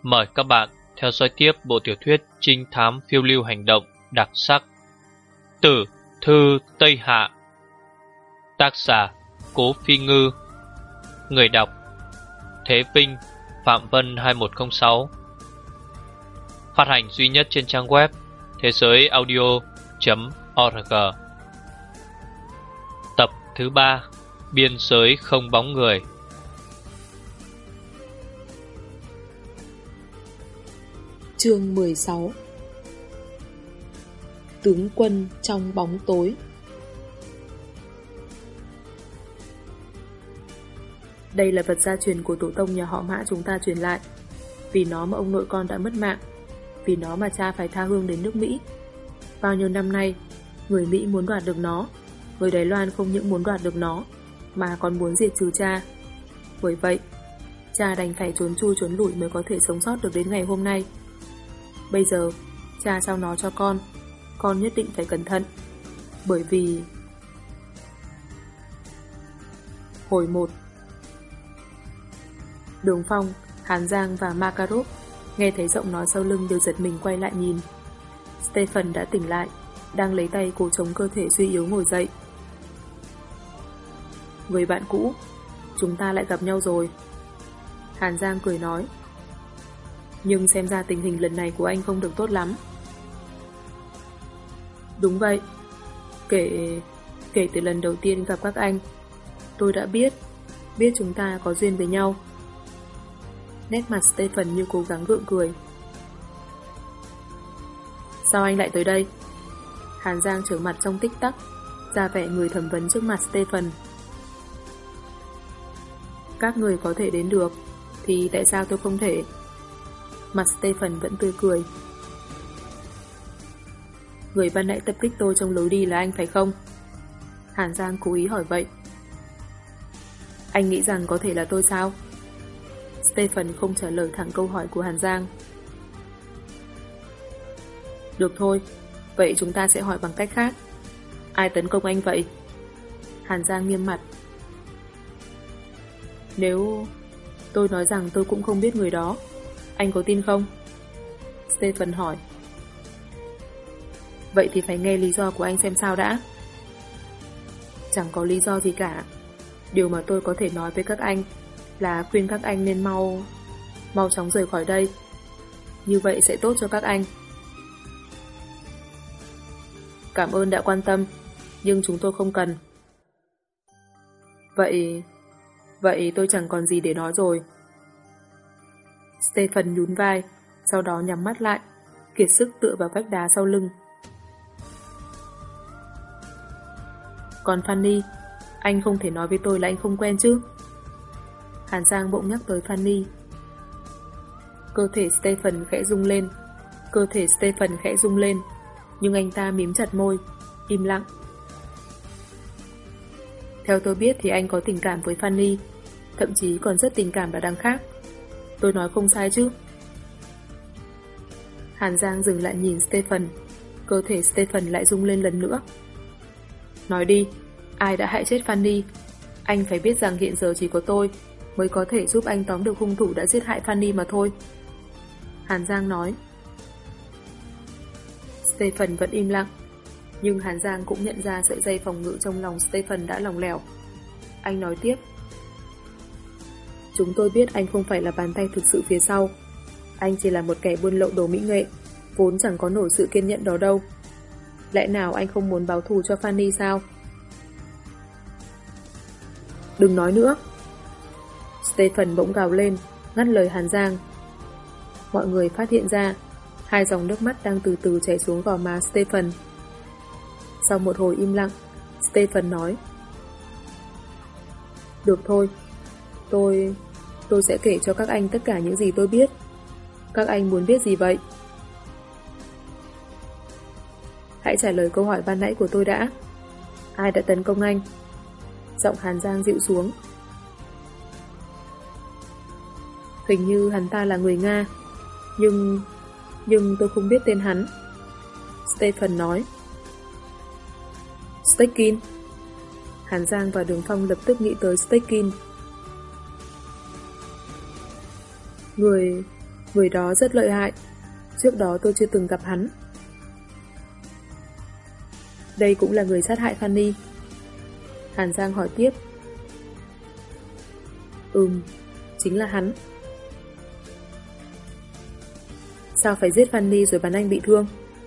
Mời các bạn theo dõi tiếp bộ tiểu thuyết trinh thám phiêu lưu hành động đặc sắc Tử Thư Tây Hạ. Tác giả Cố Phi Ngư. Người đọc Thế Vinh, Phạm Vân 2106. Phát hành duy nhất trên trang web thế giới audio.org. Tập thứ 3, Biên giới không bóng người. Chương 16. Tướng quân trong bóng tối. Đây là vật gia truyền của tổ tông nhà họ Mã chúng ta truyền lại. Vì nó mà ông nội con đã mất mạng. Vì nó mà cha phải tha hương đến nước Mỹ. Bao nhiêu năm nay, người Mỹ muốn đoạt được nó. Người Đài Loan không những muốn đoạt được nó, mà còn muốn diệt trừ cha. Bởi vậy, cha đành phải trốn chui trốn lủi mới có thể sống sót được đến ngày hôm nay. Bây giờ, cha trao nó cho con nhất định phải cẩn thận. Bởi vì... Hồi 1. Đường Phong, Hàn Giang và Makarov nghe thấy giọng nói sau lưng đều giật mình quay lại nhìn. Stephen đã tỉnh lại, đang lấy tay cố chống cơ thể suy yếu ngồi dậy. Người bạn cũ, chúng ta lại gặp nhau rồi. Hàn Giang cười nói. Nhưng xem ra tình hình lần này của anh không được tốt lắm. Đúng vậy. Kể từ lần đầu tiên gặp các anh, tôi đã biết chúng ta có duyên với nhau. Nét mặt Stephen như cố gắng gượng cười. Sao anh lại tới đây? Hàn Giang trở mặt trong tích tắc, ra vẻ người thẩm vấn trước mặt Stephen. Các người có thể đến được, thì tại sao tôi không thể? Mặt Stephen vẫn tươi cười. Người ban nãy tập kích tôi trong lối đi là anh phải không? Hàn Giang cố ý hỏi vậy. Anh nghĩ rằng có thể là tôi sao? Stephen không trả lời thẳng câu hỏi của Hàn Giang. Được thôi, vậy chúng ta sẽ hỏi bằng cách khác. Ai tấn công anh vậy? Hàn Giang nghiêm mặt. Nếu tôi nói rằng tôi cũng không biết người đó, anh có tin không? Stephen hỏi. Vậy thì phải nghe lý do của anh xem sao đã. Chẳng có lý do gì cả. Điều mà tôi có thể nói với các anh là khuyên các anh nên mau chóng rời khỏi đây. Như vậy sẽ tốt cho các anh. Cảm ơn đã quan tâm, nhưng chúng tôi không cần. Vậy tôi chẳng còn gì để nói rồi. Stephen nhún vai, sau đó nhắm mắt lại, kiệt sức tựa vào vách đá sau lưng. Còn Fanny, anh không thể nói với tôi là anh không quen chứ? Hàn Giang bỗng nhắc tới Fanny. Cơ thể Stephen khẽ rung lên, nhưng anh ta mím chặt môi, im lặng. Theo tôi biết thì anh có tình cảm với Fanny, thậm chí còn rất tình cảm là đằng khác. Tôi nói không sai chứ? Hàn Giang dừng lại nhìn Stephen, cơ thể Stephen lại rung lên lần nữa. Nói đi, ai đã hại chết Fanny? Anh phải biết rằng hiện giờ chỉ có tôi mới có thể giúp anh tóm được hung thủ đã giết hại Fanny mà thôi. Hàn Giang nói. Stephen vẫn im lặng, nhưng Hàn Giang cũng nhận ra sợi dây phòng ngự trong lòng Stephen đã lỏng lẻo. Anh nói tiếp. Chúng tôi biết anh không phải là bàn tay thực sự phía sau. Anh chỉ là một kẻ buôn lậu đồ mỹ nghệ, vốn chẳng có nổi sự kiên nhẫn đó đâu. Lẽ nào anh không muốn báo thù cho Fanny sao? Đừng nói nữa. Stephen bỗng gào lên, ngắt lời Hàn Giang. Mọi người phát hiện ra 2 dòng nước mắt đang từ từ chảy xuống gò má Stephen. Sau một hồi im lặng, Stephen nói. Được thôi, tôi sẽ kể cho các anh tất cả những gì tôi biết. Các anh muốn biết gì vậy? Hãy trả lời câu hỏi ban nãy của tôi đã. Ai đã tấn công anh? Giọng Hàn Giang dịu xuống. Hình như hắn ta là người Nga, nhưng tôi không biết tên hắn. Stephen nói. Stekin. Hàn Giang và Đường Phong lập tức nghĩ tới Stekin. Người đó rất lợi hại. Trước đó tôi chưa từng gặp hắn. Đây cũng là người sát hại Fanny. Hàn Giang hỏi tiếp. Chính là hắn. Sao phải giết Fanny rồi bắn anh bị thương?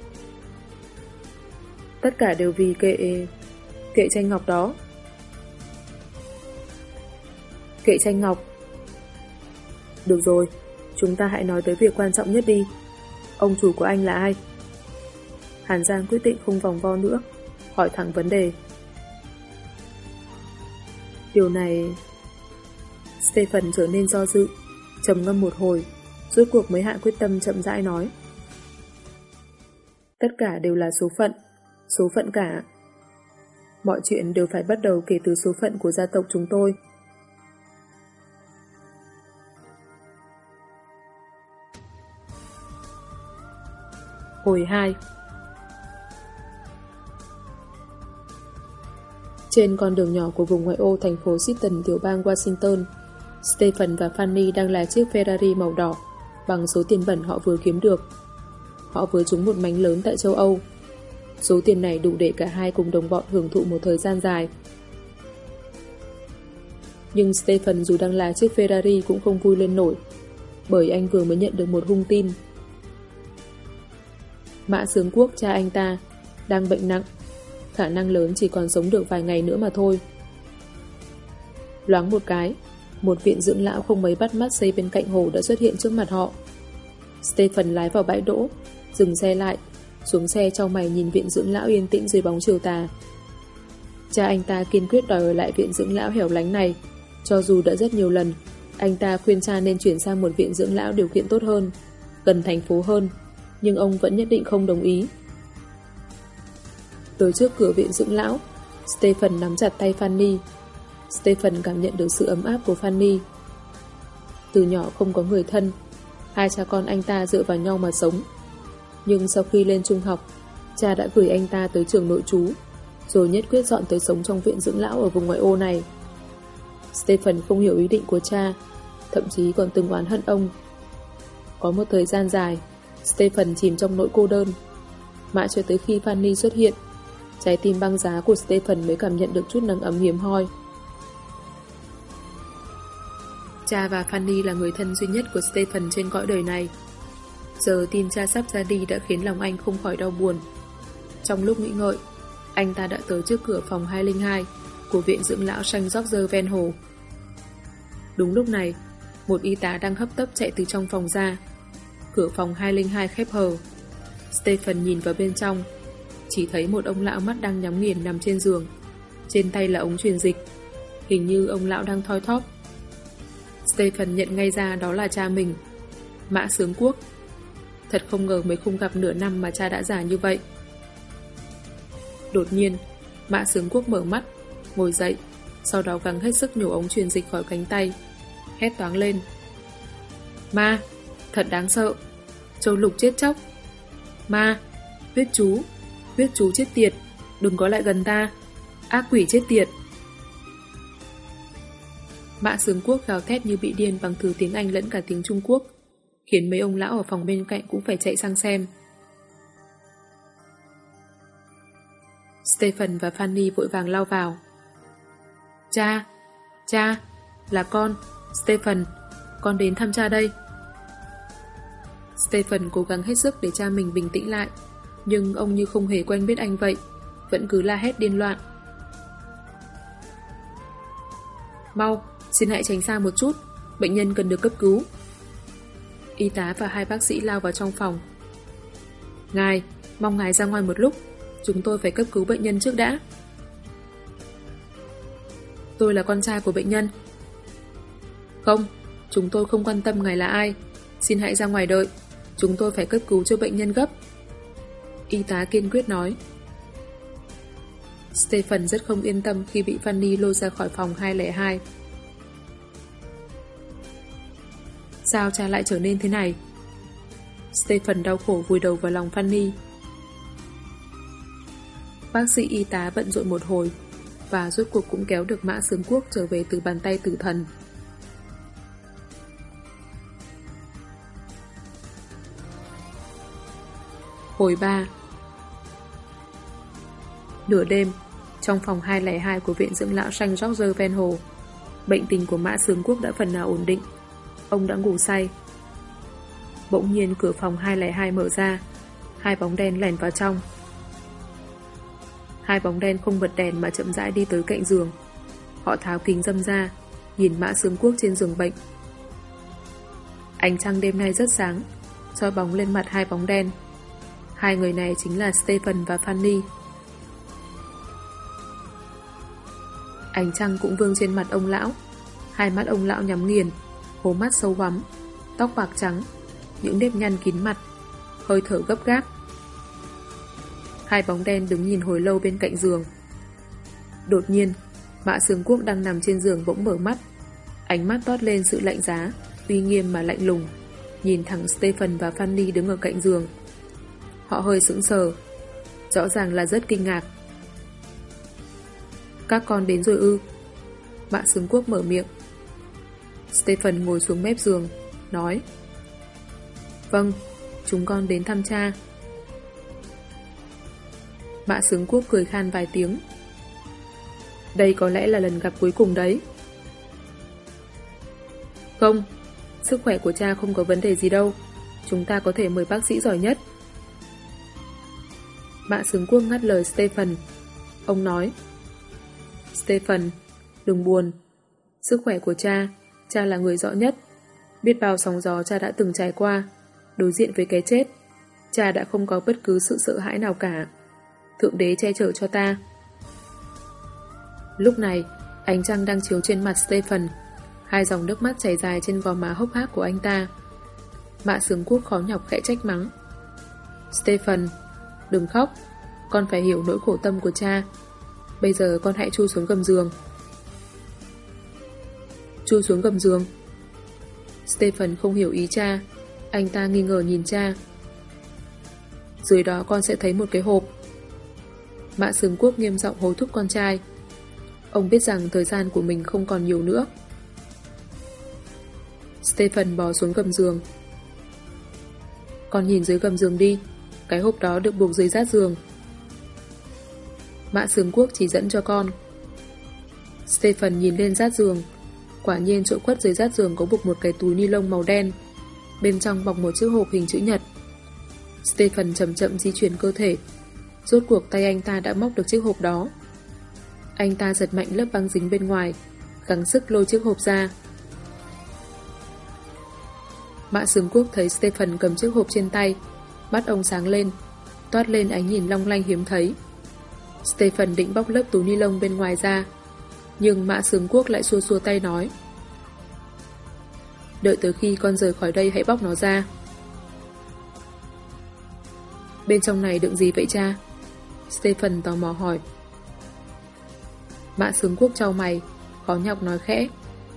Tất cả đều vì kệ tranh ngọc đó. Kệ tranh ngọc. Được rồi, chúng ta hãy nói tới việc quan trọng nhất đi. Ông chủ của anh là ai? Hàn Giang quyết định không vòng vo nữa, hỏi thẳng vấn đề. Điều này... Stephen trở nên do dự, trầm ngâm một hồi, rốt cuộc mới hạ quyết tâm chậm rãi nói. Tất cả đều là số phận cả. Mọi chuyện đều phải bắt đầu kể từ số phận của gia tộc chúng tôi. Hồi 2. Trên con đường nhỏ của vùng ngoại ô thành phố Seattle, tiểu bang Washington, Stephen và Fanny đang lái chiếc Ferrari màu đỏ bằng số tiền bẩn họ vừa kiếm được. Họ vừa trúng một mánh lớn tại châu Âu. Số tiền này đủ để cả hai cùng đồng bọn hưởng thụ một thời gian dài. Nhưng Stephen dù đang lái chiếc Ferrari cũng không vui lên nổi, bởi anh vừa mới nhận được một hung tin. Mã Sướng Quốc, cha anh ta, đang bệnh nặng, khả năng lớn chỉ còn sống được vài ngày nữa mà thôi. Loáng một cái, một viện dưỡng lão không mấy bắt mắt xây bên cạnh hồ đã xuất hiện trước mặt họ. Stephen lái vào bãi đỗ, dừng xe lại, xuống xe chau mày nhìn viện dưỡng lão yên tĩnh dưới bóng chiều tà. Cha anh ta kiên quyết đòi ở lại viện dưỡng lão hẻo lánh này, cho dù đã rất nhiều lần, anh ta khuyên cha nên chuyển sang một viện dưỡng lão điều kiện tốt hơn, gần thành phố hơn, nhưng ông vẫn nhất định không đồng ý. Tới trước cửa viện dưỡng lão, Stephen nắm chặt tay Fanny. Stephen cảm nhận được sự ấm áp của Fanny. Từ nhỏ không có người thân, hai cha con anh ta dựa vào nhau mà sống. Nhưng sau khi lên trung học, cha đã gửi anh ta tới trường nội trú, rồi nhất quyết dọn tới sống trong viện dưỡng lão ở vùng ngoại ô này. Stephen không hiểu ý định của cha, thậm chí còn từng oán hận ông. Có một thời gian dài, Stephen chìm trong nỗi cô đơn. Mãi cho tới khi Fanny xuất hiện, trái tim băng giá của Stephen mới cảm nhận được chút nắng ấm hiếm hoi. Cha và Fanny là người thân duy nhất của Stephen trên cõi đời này. Giờ tin cha sắp ra đi đã khiến lòng anh không khỏi đau buồn. Trong lúc nghĩ ngợi, anh ta đã tới trước cửa phòng 202 của viện dưỡng lão Saint George ven hồ. Đúng lúc này, một y tá đang hấp tấp chạy từ trong phòng ra. Cửa phòng 202 khép hờ. Stephen nhìn vào bên trong, chỉ thấy một ông lão mắt đang nhắm nghiền nằm trên giường. Trên tay là ống truyền dịch. Hình như ông lão đang thoi thóp. Stephen nhận ngay ra đó là cha mình, Mã Sướng Quốc. Thật không ngờ mới không gặp nửa năm mà cha đã già như vậy. Đột nhiên, Mã Sướng Quốc mở mắt, ngồi dậy, sau đó gắng hết sức nhổ ống truyền dịch khỏi cánh tay, hét toáng lên. Ma, thật đáng sợ. Châu Lục chết chóc. Ma, huyết chú chết tiệt, đừng có lại gần ta. Ác quỷ chết tiệt. Mã Sướng Quốc gào thét như bị điên bằng thứ tiếng Anh lẫn cả tiếng Trung Quốc, khiến mấy ông lão ở phòng bên cạnh cũng phải chạy sang xem. Stephen và Fanny vội vàng lao vào. Cha, là con, Stephen, con đến thăm cha đây. Stephen cố gắng hết sức để cha mình bình tĩnh lại, nhưng ông như không hề quen biết anh vậy, vẫn cứ la hét điên loạn. Mau, xin hãy tránh xa một chút, bệnh nhân cần được cấp cứu. Y tá và hai bác sĩ lao vào trong phòng. Ngài, mong ngài ra ngoài một lúc, chúng tôi phải cấp cứu bệnh nhân trước đã. Tôi là con trai của bệnh nhân. Không, chúng tôi không quan tâm ngài là ai. Xin hãy ra ngoài đợi, chúng tôi phải cấp cứu cho bệnh nhân gấp. Y tá kiên quyết nói. Stephen rất không yên tâm khi bị Fanny lôi ra khỏi phòng 202. Sao cha lại trở nên thế này? Stephen đau khổ vùi đầu vào lòng Fanny. Bác sĩ y tá bận rộn một hồi và rốt cuộc cũng kéo được Mã Sướng Quốc trở về từ bàn tay tử thần. Hồi 3. Nửa đêm, trong phòng 202 của viện dưỡng lão Saint George ven hồ, bệnh tình của Mã Sướng Quốc đã phần nào ổn định. Ông đã ngủ say. Bỗng nhiên cửa phòng 202 mở ra, hai bóng đen lẻn vào trong. Hai bóng đen không bật đèn mà chậm rãi đi tới cạnh giường. Họ tháo kính râm ra, nhìn Mã Sướng Quốc trên giường bệnh. Ánh trăng đêm nay rất sáng, soi bóng lên mặt hai bóng đen. Hai người này chính là Stephen và Fanny. Ánh trăng cũng vương trên mặt ông lão. Hai mắt ông lão nhắm nghiền, hố mắt sâu hoắm, tóc bạc trắng, những nếp nhăn kín mặt, hơi thở gấp gáp. Hai bóng đen đứng nhìn hồi lâu bên cạnh giường. Đột nhiên, Mã Sướng Quốc đang nằm trên giường bỗng mở mắt. Ánh mắt toát lên sự lạnh giá, uy nghiêm mà lạnh lùng, nhìn thẳng Stephen và Fanny đứng ở cạnh giường. Họ hơi sững sờ, rõ ràng là rất kinh ngạc. Các con đến rồi ư? Mã Sướng Quốc mở miệng. Stephen ngồi xuống mép giường, nói: Vâng, chúng con đến thăm cha. Mã Sướng Quốc cười khan vài tiếng. Đây có lẽ là lần gặp cuối cùng đấy. Không, sức khỏe của cha không có vấn đề gì đâu. Chúng ta có thể mời bác sĩ giỏi nhất. Mã Sướng Quốc ngắt lời Stephen. Ông nói: Stephen, đừng buồn. Sức khỏe của cha là người rõ nhất. Biết bao sóng gió cha đã từng trải qua. Đối diện với cái chết, cha đã không có bất cứ sự sợ hãi nào cả. Thượng đế che chở cho ta. Lúc này, ánh trăng đang chiếu trên mặt Stephen. Hai dòng nước mắt chảy dài trên gò má hốc hác của anh ta. Mã Sướng Quốc khó nhọc khẽ trách mắng: Stephen, đừng khóc. Con phải hiểu nỗi khổ tâm của cha. Bây giờ con hãy chui xuống gầm giường. Chui xuống gầm giường? Stephen không hiểu ý cha. Anh ta nghi ngờ nhìn cha. Dưới đó con sẽ thấy một cái hộp. Mã Sướng Quốc nghiêm giọng hối thúc con trai. Ông biết rằng thời gian của mình không còn nhiều nữa. Stephen bò xuống gầm giường. Con nhìn dưới gầm giường đi. Cái hộp đó được buộc dưới rát giường. Mã Sướng Quốc chỉ dẫn cho con. Stephen nhìn lên rát giường. Quả nhiên chỗ khuất dưới rát giường có buộc một cái túi ni lông màu đen. Bên trong bọc một chiếc hộp hình chữ nhật. Stephen chậm chậm di chuyển cơ thể. Rốt cuộc tay anh ta đã móc được chiếc hộp đó. Anh ta giật mạnh lớp băng dính bên ngoài, gắng sức lôi chiếc hộp ra. Mã Sướng Quốc thấy Stephen cầm chiếc hộp trên tay. Mắt ông sáng lên, toát lên ánh nhìn long lanh hiếm thấy. Stephen định bóc lớp túi ni lông bên ngoài ra, nhưng Mã Sướng Quốc lại xua xua tay nói: Đợi tới khi con rời khỏi đây hãy bóc nó ra. Bên trong này đựng gì vậy cha? Stephen tò mò hỏi. Mã Sướng Quốc chau mày, khó nhọc nói khẽ: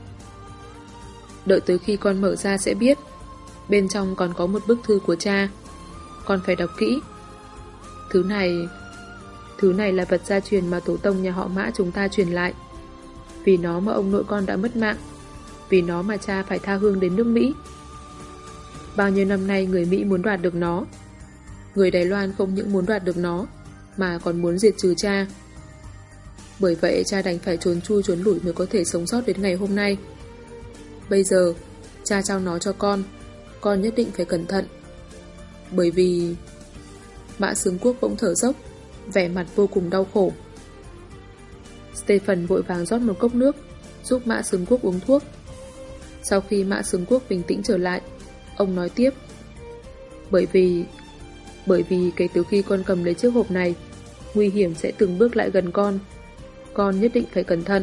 Đợi tới khi con mở ra sẽ biết. Bên trong còn có một bức thư của cha. Con phải đọc kỹ. Thứ này là vật gia truyền mà tổ tông nhà họ Mã chúng ta truyền lại. Vì nó mà ông nội con đã mất mạng. Vì nó mà cha phải tha hương đến nước Mỹ. Bao nhiêu năm nay người Mỹ muốn đoạt được nó. Người Đài Loan không những muốn đoạt được nó, mà còn muốn diệt trừ cha. Bởi vậy cha đành phải trốn chui trốn lủi mới có thể sống sót đến ngày hôm nay. Bây giờ cha trao nó cho con nhất định phải cẩn thận. Bởi vì... Mã Sướng Quốc bỗng thở dốc, vẻ mặt vô cùng đau khổ. Stephen vội vàng rót một cốc nước, giúp Mã Sướng Quốc uống thuốc. Sau khi Mã Sướng Quốc bình tĩnh trở lại, ông nói tiếp: Bởi vì kể từ khi con cầm lấy chiếc hộp này, nguy hiểm sẽ từng bước lại gần con nhất định phải cẩn thận.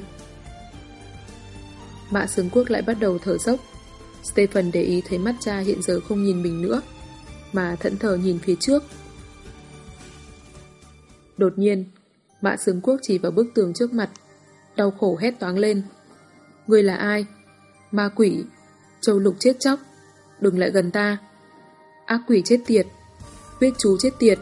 Mã Sướng Quốc lại bắt đầu thở dốc. Stephen để ý thấy mắt cha hiện giờ không nhìn mình nữa, mà thẫn thờ nhìn phía trước. Đột nhiên, Mã Sướng Quốc chỉ vào bức tường trước mặt, đau khổ hét toáng lên: Ngươi là ai? Ma quỷ, châu lục chết chóc, đừng lại gần ta. Ác quỷ chết tiệt, huyết chú chết tiệt.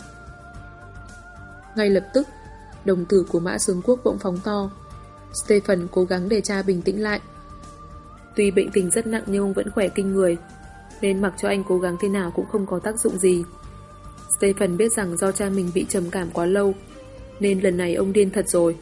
Ngay lập tức, đồng tử của Mã Sướng Quốc bỗng phóng to. Stephen cố gắng để cha bình tĩnh lại. Tuy bệnh tình rất nặng nhưng ông vẫn khỏe kinh người, nên mặc cho anh cố gắng thế nào cũng không có tác dụng gì. Stephen biết rằng do cha mình bị trầm cảm quá lâu, nên lần này ông điên thật rồi.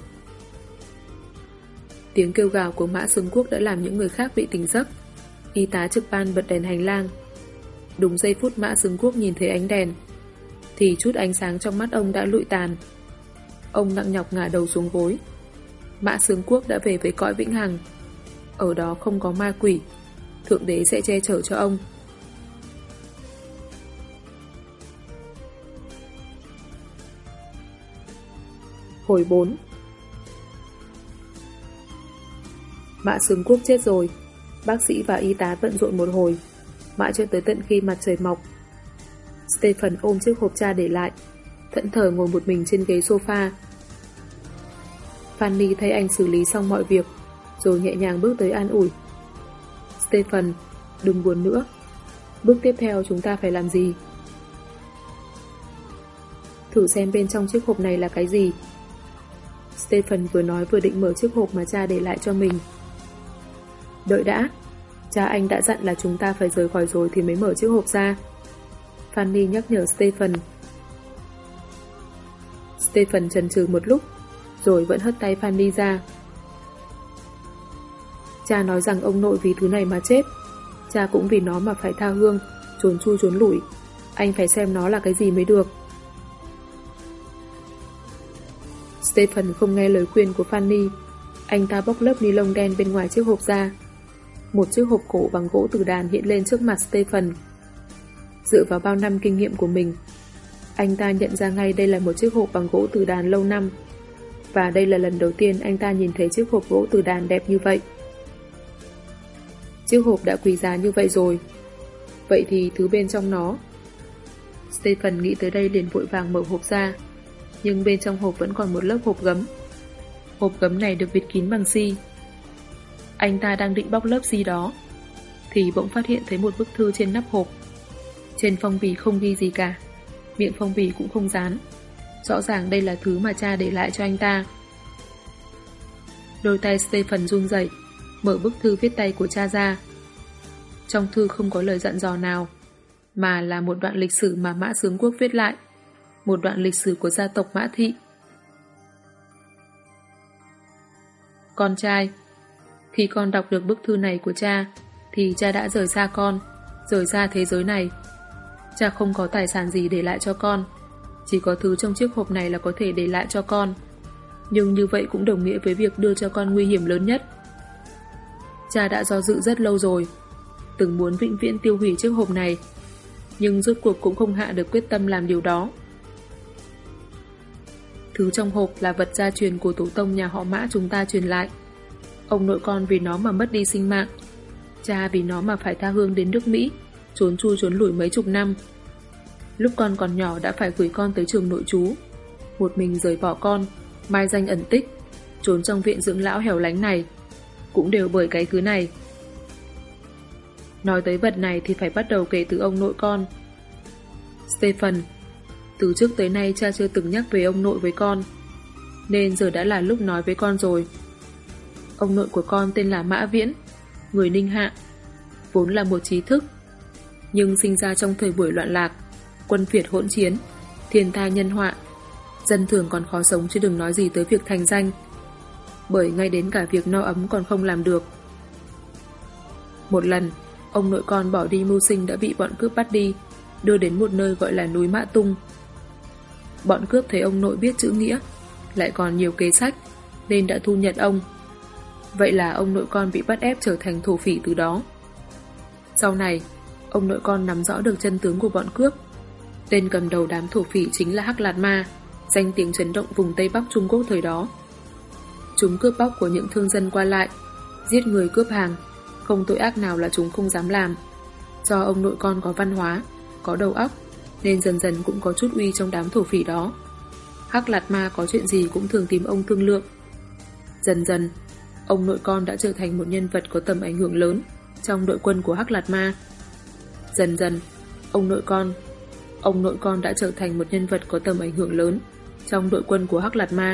Tiếng kêu gào của Mã Xương Quốc đã làm những người khác bị tỉnh giấc. Y tá trực ban bật đèn hành lang. Đúng giây phút Mã Xương Quốc nhìn thấy ánh đèn, thì chút ánh sáng trong mắt ông đã lụi tàn. Ông nặng nhọc ngả đầu xuống gối. Mã Xương Quốc đã về với cõi vĩnh hằng. Ở đó không có ma quỷ. Thượng đế sẽ che chở cho ông. Hồi 4. Mã Xương Quốc chết rồi. Bác sĩ và y tá bận rộn một hồi, mãi cho tới tận khi mặt trời mọc. Stephen ôm chiếc hộp cha để lại, thẫn thờ ngồi một mình trên ghế sofa. Fanny thấy anh xử lý xong mọi việc, rồi nhẹ nhàng bước tới an ủi. Stephen, đừng buồn nữa. Bước tiếp theo chúng ta phải làm gì? Thử xem bên trong chiếc hộp này là cái gì. Stephen vừa nói vừa định mở chiếc hộp mà cha để lại cho mình. Đợi đã, cha anh đã dặn là chúng ta phải rời khỏi rồi thì mới mở chiếc hộp ra. Fanny nhắc nhở Stephen. Stephen chần chừ một lúc, rồi vẫn hất tay Fanny ra. Cha nói rằng ông nội vì thứ này mà chết. Cha cũng vì nó mà phải tha hương, trốn chui trốn lủi. Anh phải xem nó là cái gì mới được. Stephen không nghe lời khuyên của Fanny. Anh ta bóc lớp ni lông đen bên ngoài chiếc hộp ra. Một chiếc hộp cổ bằng gỗ từ đàn hiện lên trước mặt Stephen. Dựa vào bao năm kinh nghiệm của mình, anh ta nhận ra ngay đây là một chiếc hộp bằng gỗ từ đàn lâu năm. Và đây là lần đầu tiên anh ta nhìn thấy chiếc hộp gỗ từ đàn đẹp như vậy. Chiếc hộp đã quý giá như vậy rồi. Vậy thì thứ bên trong nó... Stephen nghĩ tới đây liền vội vàng mở hộp ra. Nhưng bên trong hộp vẫn còn một lớp hộp gấm. Hộp gấm này được bịt kín bằng xi. Anh ta đang định bóc lớp xi đó, thì bỗng phát hiện thấy một bức thư trên nắp hộp. Trên phong bì không ghi gì cả, miệng phong bì cũng không dán. Rõ ràng đây là thứ mà cha để lại cho anh ta. Đôi tay Stephen run rẩy, mở bức thư viết tay của cha ra. Trong thư không có lời dặn dò nào, mà là một đoạn lịch sử mà Mã Xương Quốc viết lại. Một đoạn lịch sử của gia tộc Mã Thị. Con trai, khi con đọc được bức thư này của cha, thì cha đã rời xa con, rời xa thế giới này. Cha không có tài sản gì để lại cho con, chỉ có thứ trong chiếc hộp này là có thể để lại cho con. Nhưng như vậy cũng đồng nghĩa với việc đưa cho con nguy hiểm lớn nhất. Cha đã do dự rất lâu rồi, từng muốn vĩnh viễn tiêu hủy chiếc hộp này, nhưng rốt cuộc cũng không hạ được quyết tâm làm điều đó. Thứ trong hộp là vật gia truyền của tổ tông nhà họ Mã chúng ta truyền lại. Ông nội con vì nó mà mất đi sinh mạng, cha vì nó mà phải tha hương đến nước Mỹ, trốn chui trốn lủi mấy chục năm. Lúc con còn nhỏ đã phải gửi con tới trường nội trú, một mình rời bỏ con, mai danh ẩn tích, trốn trong viện dưỡng lão hẻo lánh này, cũng đều bởi cái thứ này. Nói tới vật này thì phải bắt đầu kể từ ông nội con. Stephen, từ trước tới nay cha chưa từng nhắc về ông nội với con, nên giờ đã là lúc nói với con rồi. Ông nội của con tên là Mã Viễn, người Ninh Hạ, vốn là một trí thức, nhưng sinh ra trong thời buổi loạn lạc, quân phiệt hỗn chiến, thiên tai nhân họa, dân thường còn khó sống chứ đừng nói gì tới việc thành danh, bởi ngay đến cả việc no ấm còn không làm được. Một lần, ông nội con bỏ đi mưu sinh đã bị bọn cướp bắt đi, đưa đến một nơi gọi là núi Mã Tung. Bọn cướp thấy ông nội biết chữ nghĩa, lại còn nhiều kế sách, nên đã thu nhận ông. Vậy là ông nội con bị bắt ép trở thành thổ phỉ từ đó. Sau này, ông nội con nắm rõ được chân tướng của bọn cướp. Tên cầm đầu đám thổ phỉ chính là Hắc Lạt Ma, danh tiếng chấn động vùng Tây Bắc Trung Quốc thời đó. Chúng cướp bóc của những thương dân qua lại, giết người cướp hàng, không tội ác nào là chúng không dám làm. Do ông nội con có văn hóa, có đầu óc, nên dần dần cũng có chút uy trong đám thổ phỉ đó. Hắc Lạt Ma có chuyện gì cũng thường tìm ông thương lượng. Dần dần, ông nội con đã trở thành một nhân vật có tầm ảnh hưởng lớn trong đội quân của Hắc Lạt Ma. Dần dần, ông nội con đã trở thành một nhân vật có tầm ảnh hưởng lớn trong đội quân của Hắc Lạt Ma.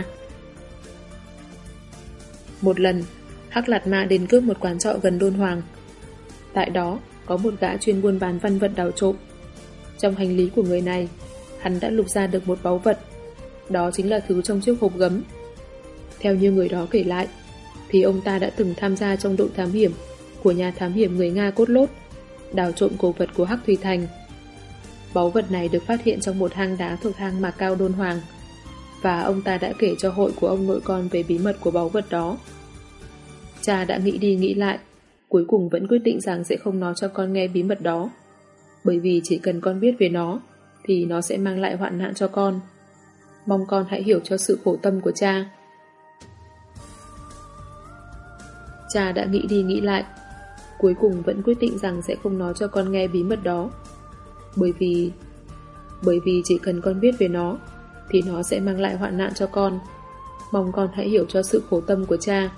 Một lần, Hắc Lạt Ma đến cướp một quán trọ gần Đôn Hoàng. Tại đó, có một gã chuyên buôn bán văn vật đào trộm. Trong hành lý của người này hắn đã lục ra được một báu vật. Đó chính là thứ trong chiếc hộp gấm. Theo như người đó kể lại, thì ông ta đã từng tham gia trong đội thám hiểm của nhà thám hiểm người Nga cốt lốt, đào trộm cổ vật của Hắc Thủy Thành. Báu vật này được phát hiện trong một hang đá thuộc hang Mạc Cao Đôn Hoàng, và ông ta đã kể cho hội của ông nội con về bí mật của báu vật đó. Cha đã nghĩ đi nghĩ lại, cuối cùng vẫn quyết định rằng sẽ không nói cho con nghe bí mật đó, bởi vì chỉ cần con biết về nó thì nó sẽ mang lại hoạn nạn cho con. Mong con hãy hiểu cho sự khổ tâm của cha. Cha đã nghĩ đi nghĩ lại, cuối cùng vẫn quyết định rằng sẽ không nói cho con nghe bí mật đó, bởi vì chỉ cần con biết về nó thì nó sẽ mang lại hoạn nạn cho con. Mong con hãy hiểu cho sự khổ tâm của cha.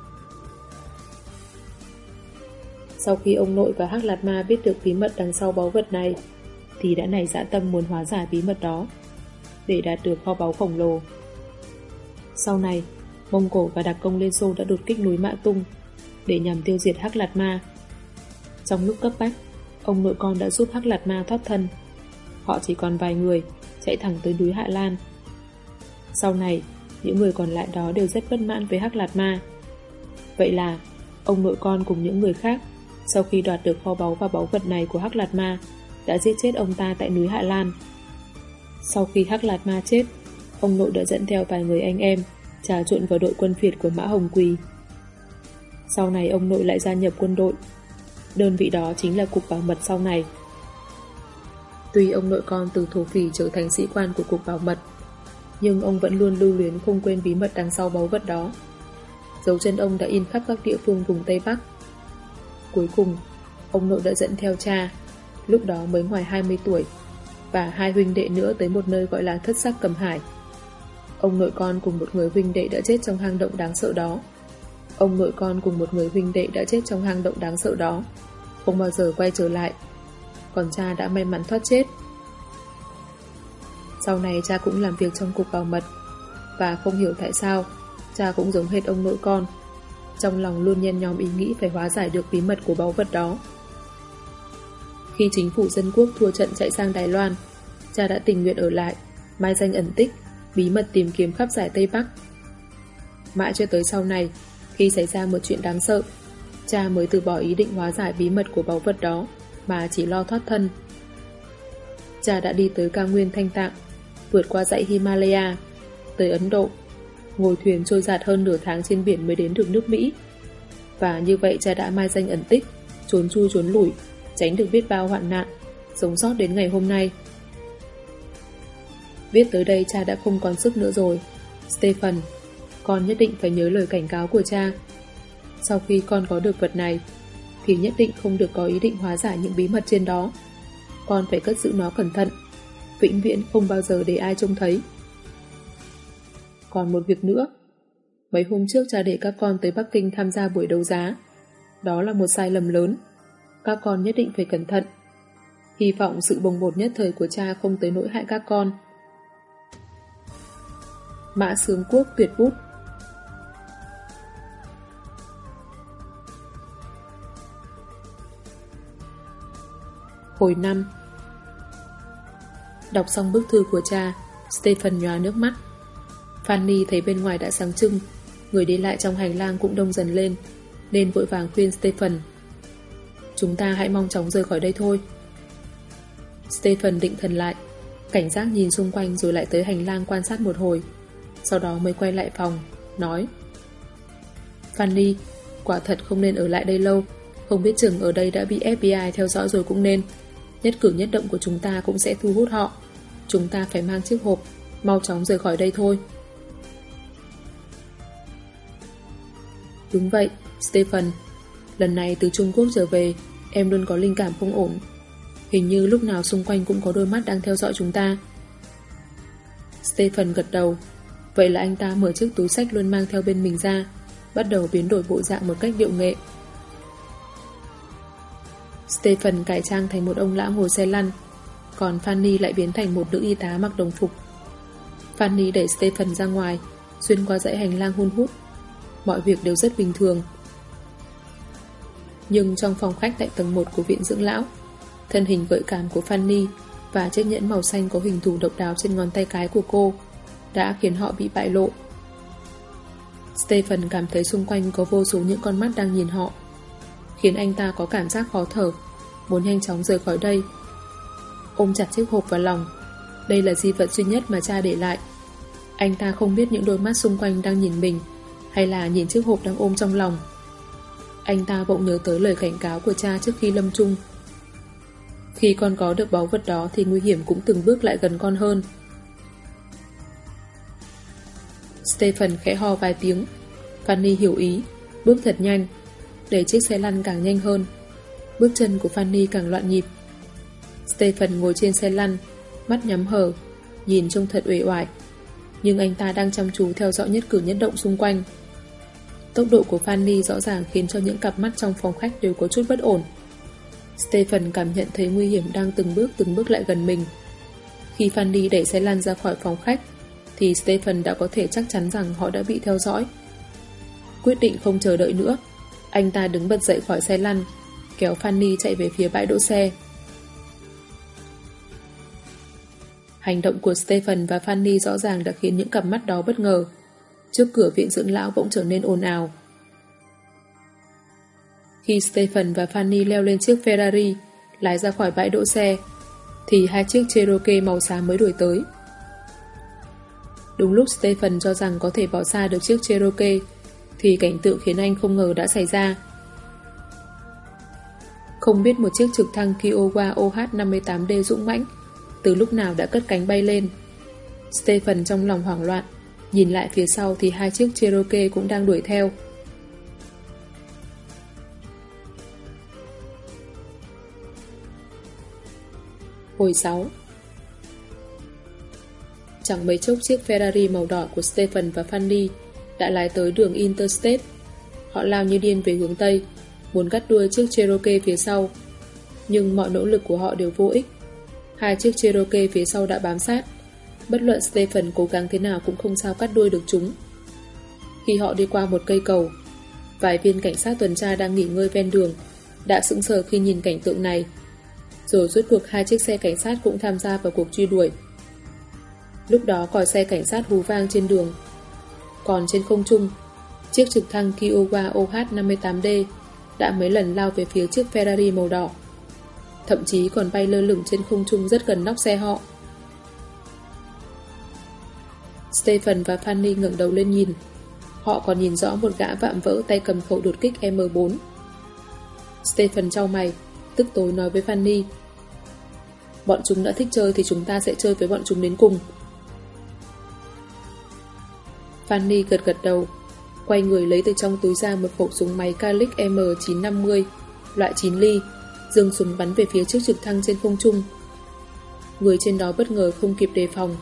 Sau khi ông nội và Hắc Lạt Ma biết được bí mật đằng sau báu vật này, thì đã nảy dã tâm muốn hóa giải bí mật đó để đạt được kho báu khổng lồ. Sau này, Mông Cổ và đặc công Liên Xô đã đột kích núi Mã Tung để nhằm tiêu diệt Hắc Lạt Ma. Trong lúc cấp bách, ông nội con đã giúp Hắc Lạt Ma thoát thân. Họ chỉ còn vài người chạy thẳng tới núi Hạ Lan. Sau này, những người còn lại đó đều rất bất mãn với Hắc Lạt Ma. Vậy là ông nội con cùng những người khác, sau khi đoạt được kho báu và báu vật này của Hắc Lạt Ma, đã giết chết ông ta tại núi Hạ Lan. Sau khi Hắc Lạt Ma chết, ông nội đã dẫn theo vài người anh em trà trộn vào đội quân phiệt của Mã Hồng Quỳ. Sau này ông nội lại gia nhập quân đội. Đơn vị đó chính là Cục Bảo Mật sau này. Tuy ông nội con từ thổ phỉ trở thành sĩ quan của Cục Bảo Mật, nhưng ông vẫn luôn lưu luyến không quên bí mật đằng sau báu vật đó. Dấu chân ông đã in khắp các địa phương vùng Tây Bắc. Cuối cùng, ông nội đã dẫn theo cha, lúc đó mới ngoài 20 tuổi, và hai huynh đệ nữa tới một nơi gọi là Thất Sắc Cầm Hải. Ông nội con cùng một người huynh đệ đã chết trong hang động đáng sợ đó. Không bao giờ quay trở lại. Còn cha đã may mắn thoát chết. Sau này cha cũng làm việc trong Cục Bảo Mật, và không hiểu tại sao cha cũng giống hệt ông nội con, trong lòng luôn nhen nhóm ý nghĩ phải hóa giải được bí mật của báu vật đó. Khi chính phủ dân quốc thua trận chạy sang Đài Loan, cha đã tình nguyện ở lại, mai danh ẩn tích, bí mật tìm kiếm khắp giải Tây Bắc. Mãi cho tới sau này, khi xảy ra một chuyện đáng sợ, cha mới từ bỏ ý định hóa giải bí mật của báu vật đó, mà chỉ lo thoát thân. Cha đã đi tới cao nguyên Thanh Tạng, vượt qua dãy Himalaya, tới Ấn Độ, ngồi thuyền trôi dạt hơn nửa tháng trên biển mới đến được nước Mỹ. Và như vậy cha đã mai danh ẩn tích, trốn chui trốn lủi, tránh được biết bao hoạn nạn, sống sót đến ngày hôm nay. Viết tới đây cha đã không còn sức nữa rồi. Stephen, con nhất định phải nhớ lời cảnh cáo của cha. Sau khi con có được vật này, thì nhất định không được có ý định hóa giải những bí mật trên đó. Con phải cất giữ nó cẩn thận, vĩnh viễn không bao giờ để ai trông thấy. Còn một việc nữa, mấy hôm trước cha để các con tới Bắc Kinh tham gia buổi đấu giá. Đó là một sai lầm lớn. Các con nhất định phải cẩn thận. Hy vọng sự bồng bột nhất thời của cha không tới nỗi hại các con. Mã Sướng Quốc tuyệt bút. Hồi 5. Đọc xong bức thư của cha, Stephen nhòa nước mắt. Fanny thấy bên ngoài đã sáng trưng, người đi lại trong hành lang cũng đông dần lên, nên vội vàng khuyên Stephen: "Chúng ta hãy mau chóng rời khỏi đây thôi." Stephen định thần lại, cảnh giác nhìn xung quanh rồi lại tới hành lang quan sát một hồi, sau đó mới quay lại phòng, nói: "Fanny, quả thật không nên ở lại đây lâu, không biết chừng ở đây đã bị FBI theo dõi rồi cũng nên. Nhất cử nhất động của chúng ta cũng sẽ thu hút họ. Chúng ta phải mang chiếc hộp, mau chóng rời khỏi đây thôi." Đúng vậy, Stephen. Lần này từ Trung Quốc trở về, em luôn có linh cảm không ổn. Hình như lúc nào xung quanh cũng có đôi mắt đang theo dõi chúng ta. Stephen gật đầu. Vậy là anh ta mở chiếc túi xách luôn mang theo bên mình ra, bắt đầu biến đổi bộ dạng một cách điệu nghệ. Stephen cải trang thành một ông lão ngồi xe lăn, còn Fanny lại biến thành một nữ y tá mặc đồng phục. Fanny đẩy Stephen ra ngoài, xuyên qua dãy hành lang hun hút. Mọi việc đều rất bình thường. Nhưng trong phòng khách tại tầng 1 của viện dưỡng lão, thân hình gợi cảm của Fanny và chiếc nhẫn màu xanh có hình thù độc đáo trên ngón tay cái của cô đã khiến họ bị bại lộ. Stephen cảm thấy xung quanh có vô số những con mắt đang nhìn họ, khiến anh ta có cảm giác khó thở, muốn nhanh chóng rời khỏi đây. Ôm chặt chiếc hộp vào lòng. Đây là di vật duy nhất mà cha để lại. Anh ta không biết những đôi mắt xung quanh đang nhìn mình hay là nhìn chiếc hộp đang ôm trong lòng. Anh ta bỗng nhớ tới lời cảnh cáo của cha trước khi lâm chung. Khi con có được báu vật đó thì nguy hiểm cũng từng bước lại gần con hơn. Stephen khẽ ho vài tiếng. Fanny hiểu ý, bước thật nhanh, đẩy chiếc xe lăn càng nhanh hơn. Bước chân của Fanny càng loạn nhịp. Stephen ngồi trên xe lăn, mắt nhắm hờ, nhìn trông thật uể oải, nhưng anh ta đang chăm chú theo dõi nhất cử nhất động xung quanh. Tốc độ của Fanny rõ ràng khiến cho những cặp mắt trong phòng khách đều có chút bất ổn. Stephen cảm nhận thấy nguy hiểm đang từng bước lại gần mình. Khi Fanny đẩy xe lăn ra khỏi phòng khách thì Stephen đã có thể chắc chắn rằng họ đã bị theo dõi. Quyết định không chờ đợi nữa, anh ta đứng bật dậy khỏi xe lăn, kéo Fanny chạy về phía bãi đỗ xe. Hành động của Stephen và Fanny rõ ràng đã khiến những cặp mắt đó bất ngờ. Trước cửa viện dưỡng lão bỗng trở nên ồn ào. Khi Stephen và Fanny leo lên chiếc Ferrari, lái ra khỏi bãi đỗ xe, thì hai chiếc Cherokee màu xám mới đuổi tới. Đúng lúc Stephen cho rằng có thể bỏ xa được chiếc Cherokee, thì cảnh tượng khiến anh không ngờ đã xảy ra. Không biết một chiếc trực thăng Kiowa OH-58D dũng mãnh từ lúc nào đã cất cánh bay lên. Stephen trong lòng hoảng loạn, nhìn lại phía sau thì hai chiếc Cherokee cũng đang đuổi theo. Hồi 6. Chẳng mấy chốc chiếc Ferrari màu đỏ của Stephen và Fanny đã lái tới đường Interstate. Họ lao như điên về hướng Tây, muốn cắt đuôi chiếc Cherokee phía sau. Nhưng mọi nỗ lực của họ đều vô ích. Hai chiếc Cherokee phía sau đã bám sát. Bất luận Stephen cố gắng thế nào cũng không sao cắt đuôi được chúng. Khi họ đi qua một cây cầu, vài viên cảnh sát tuần tra đang nghỉ ngơi ven đường đã sững sờ khi nhìn cảnh tượng này. Rồi rốt cuộc hai chiếc xe cảnh sát cũng tham gia vào cuộc truy đuổi. Lúc đó còi xe cảnh sát hú vang trên đường. Còn trên không trung, chiếc trực thăng Kiowa OH-58D đã mấy lần lao về phía chiếc Ferrari màu đỏ, thậm chí còn bay lơ lửng trên không trung rất gần nóc xe họ. Stephen và Fanny ngẩng đầu lên nhìn. Họ còn nhìn rõ một gã vạm vỡ tay cầm khẩu đột kích M4. Stephen chau mày, tức tối nói với Fanny: "Bọn chúng đã thích chơi thì chúng ta sẽ chơi với bọn chúng đến cùng." Fanny gật gật đầu, quay người lấy từ trong túi ra một khẩu súng máy Kalik M950 loại 9 ly, giương súng bắn về phía chiếc trực thăng trên không trung. Người trên đó bất ngờ không kịp đề phòng.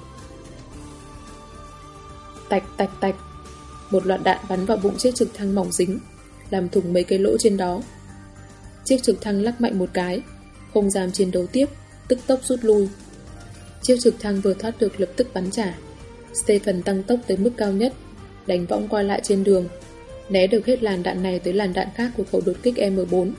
Tạch tạch tạch, một loạt đạn bắn vào bụng chiếc trực thăng mỏng dính, làm thủng mấy cái lỗ trên đó. Chiếc trực thăng lắc mạnh một cái, không dám chiến đấu tiếp, tức tốc rút lui. Chiếc trực thăng vừa thoát được lập tức bắn trả. Stephen tăng tốc tới mức cao nhất, đánh võng qua lại trên đường, né được hết làn đạn này tới làn đạn khác của khẩu đột kích M4.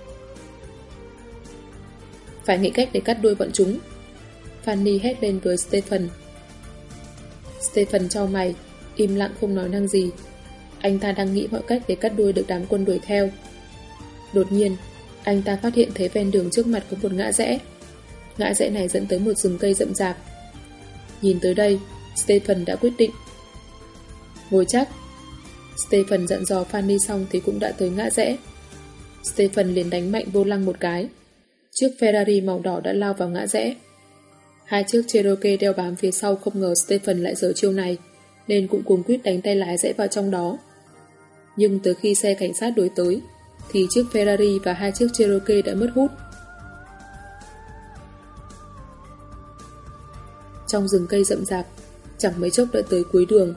"Phải nghĩ cách để cắt đuôi bọn chúng," Fanny hét lên với Stephen. Stephen chau mày, im lặng không nói năng gì. Anh ta đang nghĩ mọi cách để cắt đuôi được đám quân đuổi theo. Đột nhiên, anh ta phát hiện thấy ven đường trước mặt có một ngã rẽ. Ngã rẽ này dẫn tới một rừng cây rậm rạp. Nhìn tới đây, Stephen đã quyết định. "Ngồi chắc." Stephen dặn dò Fanny xong thì cũng đã tới ngã rẽ. Stephen liền đánh mạnh vô lăng một cái. Chiếc Ferrari màu đỏ đã lao vào ngã rẽ. Hai chiếc Cherokee đeo bám phía sau không ngờ Stephen lại giở chiêu này, nên cũng cuống quýt đánh tay lái rẽ vào trong đó. Nhưng từ khi xe cảnh sát đuổi tới thì chiếc Ferrari và hai chiếc Cherokee đã mất hút. Trong rừng cây rậm rạp, chẳng mấy chốc đã tới cuối đường.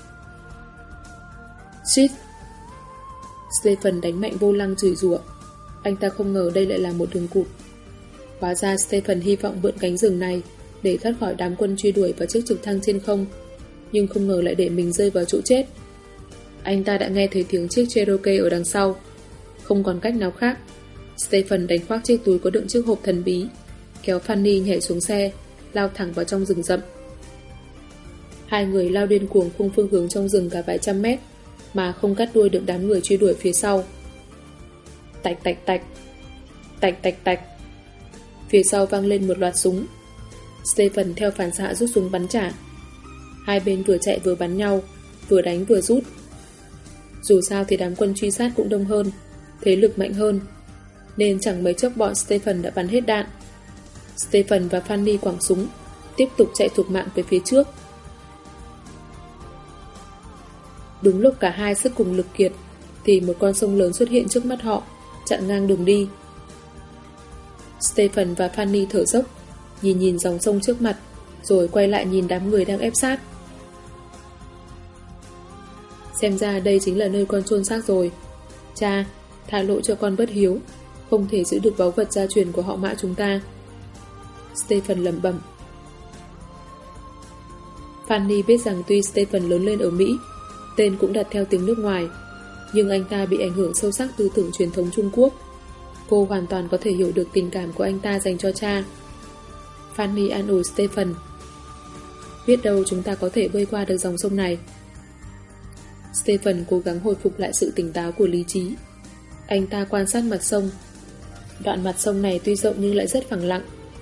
"Shit!" Stephen đánh mạnh vô lăng chửi rủa. Anh ta không ngờ đây lại là một đường cụt. Hóa ra Stephen hy vọng mượn cánh rừng này để thoát khỏi đám quân truy đuổi vào chiếc trực thăng trên không, nhưng không ngờ lại để mình rơi vào chỗ chết. Anh ta đã nghe thấy tiếng chiếc Cherokee ở đằng sau. Không còn cách nào khác, Stephen đánh khoác chiếc túi có đựng chiếc hộp thần bí, kéo Fanny nhảy xuống xe, lao thẳng vào trong rừng rậm. Hai người lao điên cuồng phung phương hướng trong rừng cả vài trăm mét, mà không cắt đuôi được đám người truy đuổi phía sau. Tạch tạch tạch, tạch tạch tạch. Phía sau vang lên một loạt súng. Stephen theo phản xạ rút súng bắn trả. Hai bên vừa chạy vừa bắn nhau, vừa đánh vừa rút. Dù sao thì đám quân truy sát cũng đông hơn, thế lực mạnh hơn, nên chẳng mấy chốc bọn Stephen đã bắn hết đạn. Stephen và Fanny quẳng súng, tiếp tục chạy thục mạng về phía trước. Đúng lúc cả hai sức cùng lực kiệt, thì một con sông lớn xuất hiện trước mắt họ, chặn ngang đường đi. Stephen và Fanny thở dốc, nhìn dòng sông trước mặt, rồi quay lại nhìn đám người đang ép sát. Xem ra đây chính là nơi con chôn xác rồi. Cha, tha lỗi cho con bất hiếu, không thể giữ được báu vật gia truyền của họ Mã chúng ta. Stephen lẩm bẩm. Fanny biết rằng tuy Stephen lớn lên ở Mỹ, tên cũng đặt theo tiếng nước ngoài, nhưng anh ta bị ảnh hưởng sâu sắc tư tưởng truyền thống Trung Quốc. Cô hoàn toàn có thể hiểu được tình cảm của anh ta dành cho cha. Fanny an ủi Stephen. Biết đâu chúng ta có thể bơi qua được dòng sông này. Stephen cố gắng hồi phục lại sự tỉnh táo của lý trí. Anh ta quan sát mặt sông. Đoạn mặt sông này tuy rộng nhưng lại rất phẳng lặng.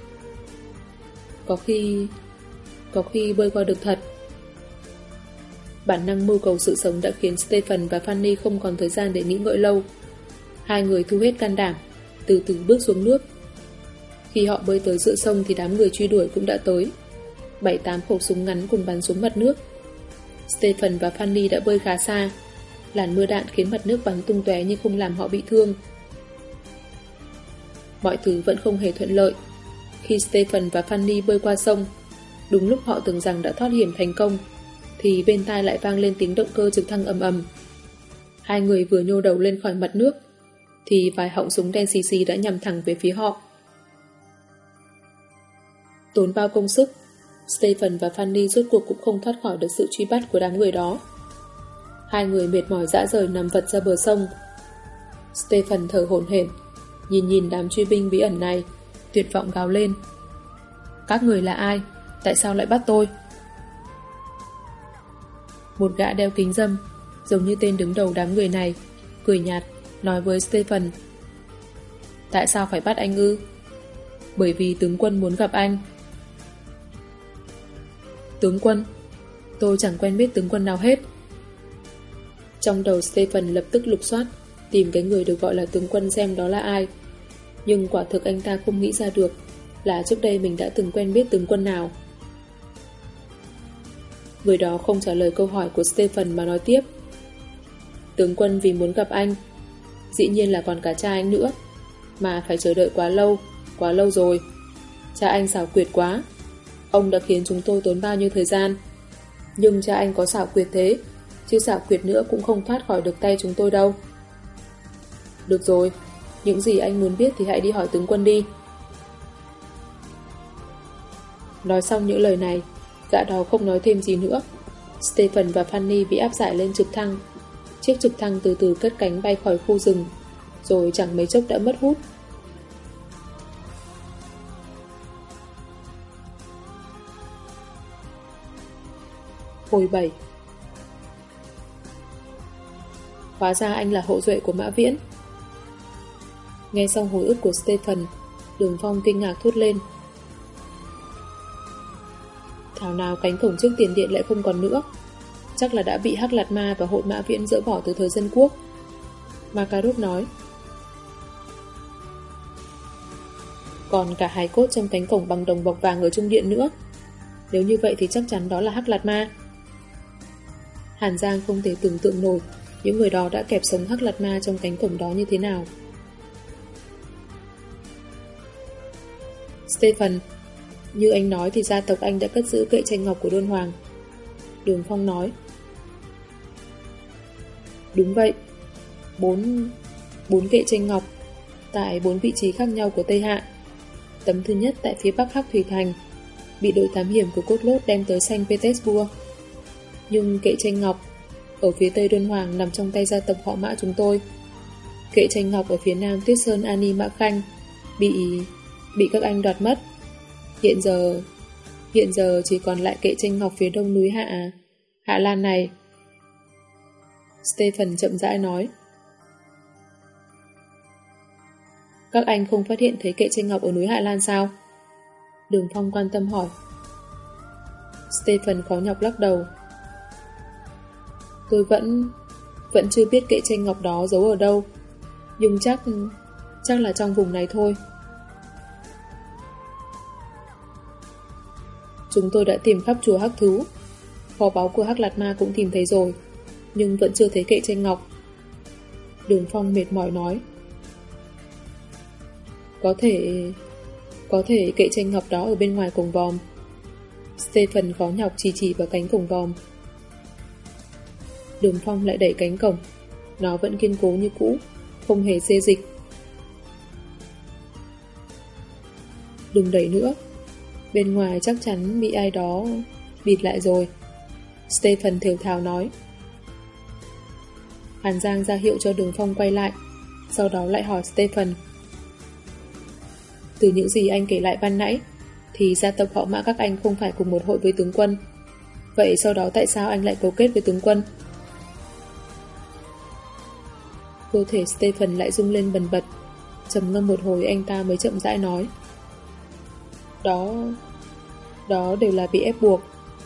Có khi bơi qua được thật. Bản năng mưu cầu sự sống đã khiến Stephen và Fanny không còn thời gian để nghĩ ngợi lâu. Hai người thu hết can đảm, từ từ bước xuống nước. Khi họ bơi tới giữa sông thì đám người truy đuổi cũng đã tới. 7-8 khẩu súng ngắn cùng bắn xuống mặt nước. Stephen và Fanny đã bơi khá xa. Làn mưa đạn khiến mặt nước bắn tung tóe nhưng không làm họ bị thương. Mọi thứ vẫn không hề thuận lợi. Khi Stephen và Fanny bơi qua sông, đúng lúc họ tưởng rằng đã thoát hiểm thành công, thì bên tai lại vang lên tiếng động cơ trực thăng ầm ầm. Hai người vừa nhô đầu lên khỏi mặt nước, thì vài họng súng đen xì xì đã nhằm thẳng về phía họ. Tốn bao công sức, Stephen và Fanny rốt cuộc cũng không thoát khỏi được sự truy bắt của đám người đó. Hai người mệt mỏi rã rời nằm vật ra bờ sông. Stephen thở hổn hển, nhìn đám truy binh bí ẩn này, tuyệt vọng gào lên. Các người là ai? Tại sao lại bắt tôi? Một gã đeo kính râm, giống như tên đứng đầu đám người này, cười nhạt, nói với Stephen. Tại sao phải bắt anh ư? Bởi vì tướng quân muốn gặp anh. Tướng quân? Tôi chẳng quen biết tướng quân nào hết. Trong đầu Stephen lập tức lục soát, tìm cái người được gọi là tướng quân xem đó là ai. Nhưng quả thực anh ta không nghĩ ra được là trước đây mình đã từng quen biết tướng quân nào. Người đó không trả lời câu hỏi của Stephen mà nói tiếp. Tướng quân vì muốn gặp anh, dĩ nhiên là còn cả cha anh nữa, mà phải chờ đợi quá lâu rồi. Cha anh xảo quyệt quá. Ông đã khiến chúng tôi tốn bao nhiêu thời gian. Nhưng cha anh có xảo quyệt thế, chứ xảo quyệt nữa cũng không thoát khỏi được tay chúng tôi đâu. Được rồi, những gì anh muốn biết thì hãy đi hỏi tướng quân đi. Nói xong những lời này, gã đó không nói thêm gì nữa. Stephen và Fanny bị áp giải lên trực thăng. Chiếc trực thăng từ từ cất cánh bay khỏi khu rừng, rồi chẳng mấy chốc đã mất hút. Hồi 7. Hóa ra anh là hậu duệ của Mã Viễn. Nghe xong hồi ức của Stephen, Đường Phong kinh ngạc thốt lên. Thảo nào cánh cổng trước tiền điện lại không còn nữa. Chắc là đã bị Hắc Lạt Ma và hội Mã Viễn dỡ bỏ từ thời Dân Quốc. Makarov nói. Còn cả hài cốt trong cánh cổng bằng đồng bọc vàng ở trung điện nữa. Nếu như vậy thì chắc chắn đó là Hắc Lạt Ma. Hàn Giang không thể tưởng tượng nổi những người đó đã kẹp sống Hắc Lạt Ma trong cánh cổng đó như thế nào. Stephen, như anh nói thì gia tộc anh đã cất giữ kệ tranh ngọc của Đôn Hoàng. Đường Phong nói. Đúng vậy. 4 kệ tranh ngọc tại 4 vị trí khác nhau của Tây Hạ. Tấm thứ nhất tại phía bắc Hắc Thủy Thành, bị đội thám hiểm của Cốt Lốt đem tới Saint Petersburg. Nhưng kệ tranh ngọc ở phía tây Đôn Hoàng nằm trong tay gia tộc họ Mã chúng tôi. Kệ tranh ngọc ở phía nam Tuyết Sơn Ani Mã Khanh bị các anh đoạt mất. Hiện giờ chỉ còn lại kệ tranh ngọc phía đông núi Hạ Lan này. Stephen chậm rãi nói. Các anh không phát hiện thấy kệ tranh ngọc ở núi Hạ Lan sao? Đường Phong quan tâm hỏi. Stephen khó nhọc lắc đầu. Tôi vẫn chưa biết kệ tranh ngọc đó giấu ở đâu, nhưng chắc là trong vùng này thôi. Chúng tôi đã tìm khắp chùa Hắc Thú, kho báu của Hắc Lạt Ma cũng tìm thấy rồi, nhưng vẫn chưa thấy kệ tranh ngọc. Đường Phong mệt mỏi nói. Có thể kệ tranh ngọc đó ở bên ngoài cổng vòm. Stephen khó nhọc chỉ vào cánh cổng vòm. Đường Phong lại đẩy cánh cổng. Nó vẫn kiên cố như cũ, không hề xê dịch. Đừng đẩy nữa, bên ngoài chắc chắn bị ai đó bịt lại rồi. Stephen thều thào nói. Hàn Giang ra hiệu cho Đường Phong quay lại, sau đó lại hỏi Stephen. Từ những gì anh kể lại ban nãy thì gia tộc họ Mã các anh không phải cùng một hội với tướng quân. Vậy sau đó tại sao anh lại cấu kết với tướng quân? Cơ thể Stephen lại rung lên bần bật. Trầm ngâm một hồi anh ta mới chậm rãi nói. Đó đều là bị ép buộc.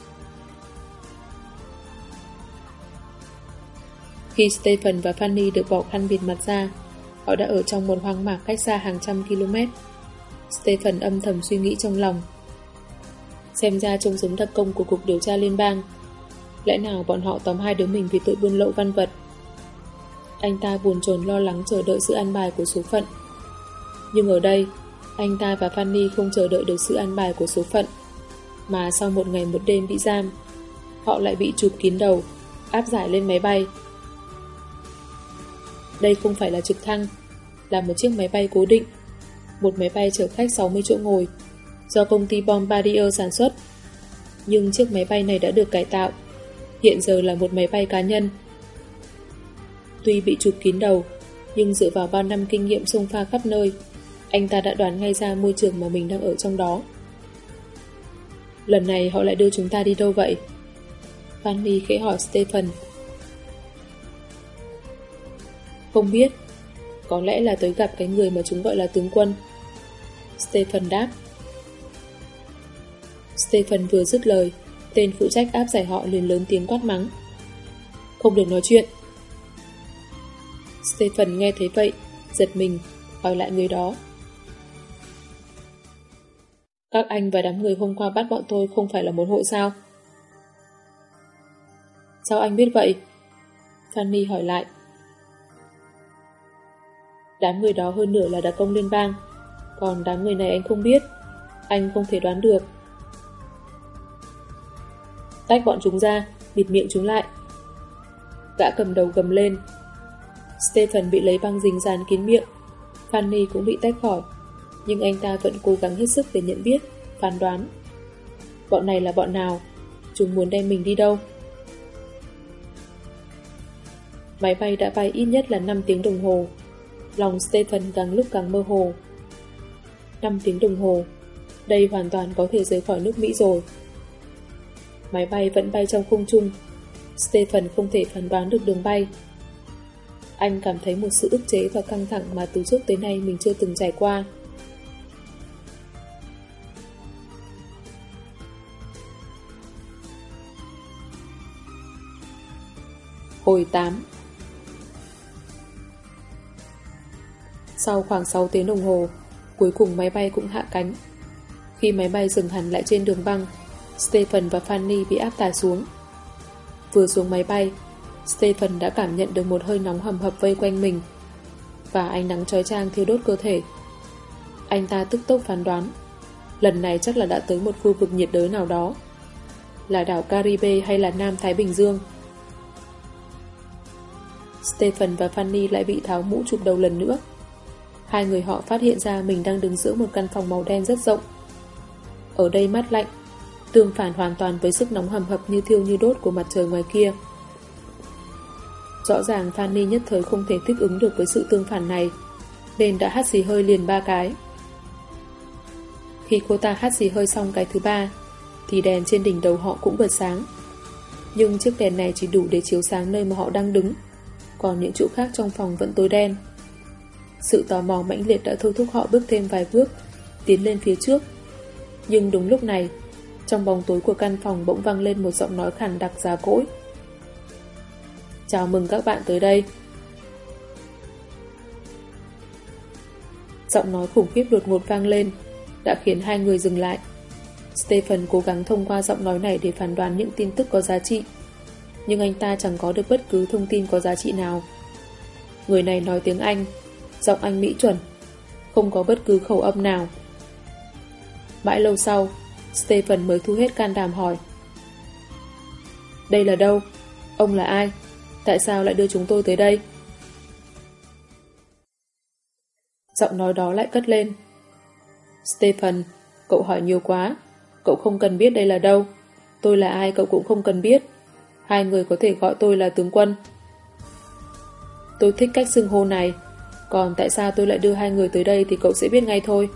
Khi Stephen và Fanny được bỏ khăn bịt mặt ra, họ đã ở trong một hoang mạc cách xa hàng trăm km. Stephen âm thầm suy nghĩ trong lòng. Xem ra trông giống đặc công của Cục Điều tra Liên bang. Lẽ nào bọn họ tóm hai đứa mình vì tội buôn lậu văn vật? Anh ta buồn chồn lo lắng chờ đợi sự an bài của số phận. Nhưng ở đây, anh ta và Fanny không chờ đợi được sự an bài của số phận, mà sau một ngày một đêm bị giam, họ lại bị chụp kín đầu, áp giải lên máy bay. Đây không phải là trực thăng, là một chiếc máy bay cố định, một máy bay chở khách 60 chỗ ngồi, do công ty Bombardier sản xuất. Nhưng chiếc máy bay này đã được cải tạo, hiện giờ là một máy bay cá nhân. Tuy bị chụp kín đầu, nhưng dựa vào bao năm kinh nghiệm xông pha khắp nơi, anh ta đã đoán ngay ra môi trường mà mình đang ở trong đó. Lần này họ lại đưa chúng ta đi đâu vậy? Fanny khẽ hỏi Stephen. Không biết, có lẽ là tới gặp cái người mà chúng gọi là tướng quân. Stephen đáp. Stephen vừa dứt lời, tên phụ trách áp giải họ liền lớn tiếng quát mắng. Không được nói chuyện. Stephen nghe thấy vậy, giật mình, hỏi lại người đó. Các anh và đám người hôm qua bắt bọn tôi không phải là một hội sao? Sao anh biết vậy? Fanny hỏi lại. Đám người đó hơn nửa là đặc công liên bang, còn đám người này anh không biết, anh không thể đoán được. Tách bọn chúng ra, bịt miệng chúng lại. Gã cầm đầu gầm lên. Stephen bị lấy băng dính dán kín miệng, Fanny cũng bị tách khỏi, nhưng anh ta vẫn cố gắng hết sức để nhận biết, phán đoán. Bọn này là bọn nào? Chúng muốn đem mình đi đâu? Máy bay đã bay ít nhất là 5 tiếng đồng hồ. Lòng Stephen càng lúc càng mơ hồ. 5 tiếng đồng hồ, đây hoàn toàn có thể rời khỏi nước Mỹ rồi. Máy bay vẫn bay trong không trung. Stephen không thể phán đoán được đường bay. Anh cảm thấy một sự ức chế và căng thẳng mà từ trước tới nay mình chưa từng trải qua. Hồi 8. Sau khoảng 6 tiếng đồng hồ, cuối cùng máy bay cũng hạ cánh. Khi máy bay dừng hẳn lại trên đường băng, Stephen và Fanny bị áp tải xuống. Vừa xuống máy bay, Stephen đã cảm nhận được một hơi nóng hầm hập vây quanh mình và ánh nắng chói chang thiêu đốt cơ thể. Anh ta tức tốc phán đoán, lần này chắc là đã tới một khu vực nhiệt đới nào đó, là đảo Caribe hay là Nam Thái Bình Dương. Stephen và Fanny lại bị tháo mũ chụp đầu lần nữa. Hai người họ phát hiện ra mình đang đứng giữa một căn phòng màu đen rất rộng. Ở đây mát lạnh, tương phản hoàn toàn với sức nóng hầm hập như thiêu như đốt của mặt trời ngoài kia. Rõ ràng Fanny nhất thời không thể thích ứng được với sự tương phản này, nên đã hắt xì hơi liền 3 cái. Khi cô ta hắt xì hơi xong cái thứ ba thì đèn trên đỉnh đầu họ cũng bật sáng. Nhưng chiếc đèn này chỉ đủ để chiếu sáng nơi mà họ đang đứng, còn những chỗ khác trong phòng vẫn tối đen. Sự tò mò mãnh liệt đã thôi thúc họ bước thêm vài bước, tiến lên phía trước. Nhưng đúng lúc này, trong bóng tối của căn phòng bỗng vang lên một giọng nói khàn đặc già cỗi. Chào mừng các bạn tới đây. Giọng nói khủng khiếp đột ngột vang lên đã khiến hai người dừng lại. Stephen cố gắng thông qua giọng nói này để phán đoán những tin tức có giá trị, nhưng anh ta chẳng có được bất cứ thông tin có giá trị nào. Người này nói tiếng Anh, giọng Anh Mỹ chuẩn, không có bất cứ khẩu âm nào. Mãi lâu sau, Stephen mới thu hết can đảm hỏi: Đây là đâu? Ông là ai? Tại sao lại đưa chúng tôi tới đây? Giọng nói đó lại cất lên: Stephen, cậu hỏi nhiều quá. Cậu không cần biết đây là đâu. Tôi là ai cậu cũng không cần biết. Hai người có thể gọi tôi là tướng quân. Tôi thích cách xưng hô này. Còn tại sao tôi lại đưa hai người tới đây thì cậu sẽ biết ngay thôi.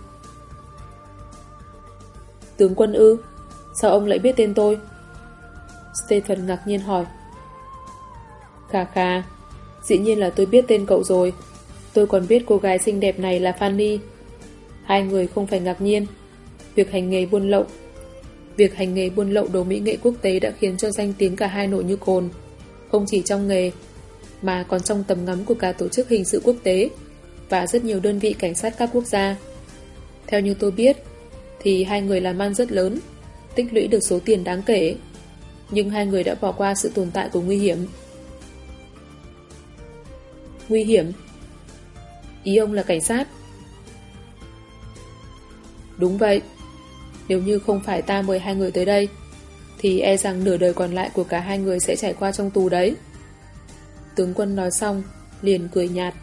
Tướng quân ư? Sao ông lại biết tên tôi? Stephen ngạc nhiên hỏi. Khà khà, dĩ nhiên là tôi biết tên cậu rồi. Tôi còn biết cô gái xinh đẹp này là Fanny. Hai người không phải ngạc nhiên. Việc hành nghề buôn lậu đồ mỹ nghệ quốc tế đã khiến cho danh tiếng cả hai nổi như cồn, không chỉ trong nghề mà còn trong tầm ngắm của cả tổ chức hình sự quốc tế và rất nhiều đơn vị cảnh sát các quốc gia. Theo như tôi biết thì hai người làm ăn rất lớn, tích lũy được số tiền đáng kể, nhưng hai người đã bỏ qua sự tồn tại của nguy hiểm. Nguy hiểm? Ý ông là cảnh sát? Đúng vậy. Nếu như không phải ta mời hai người tới đây thì e rằng nửa đời còn lại của cả hai người sẽ trải qua trong tù đấy. Tướng quân nói xong liền cười nhạt.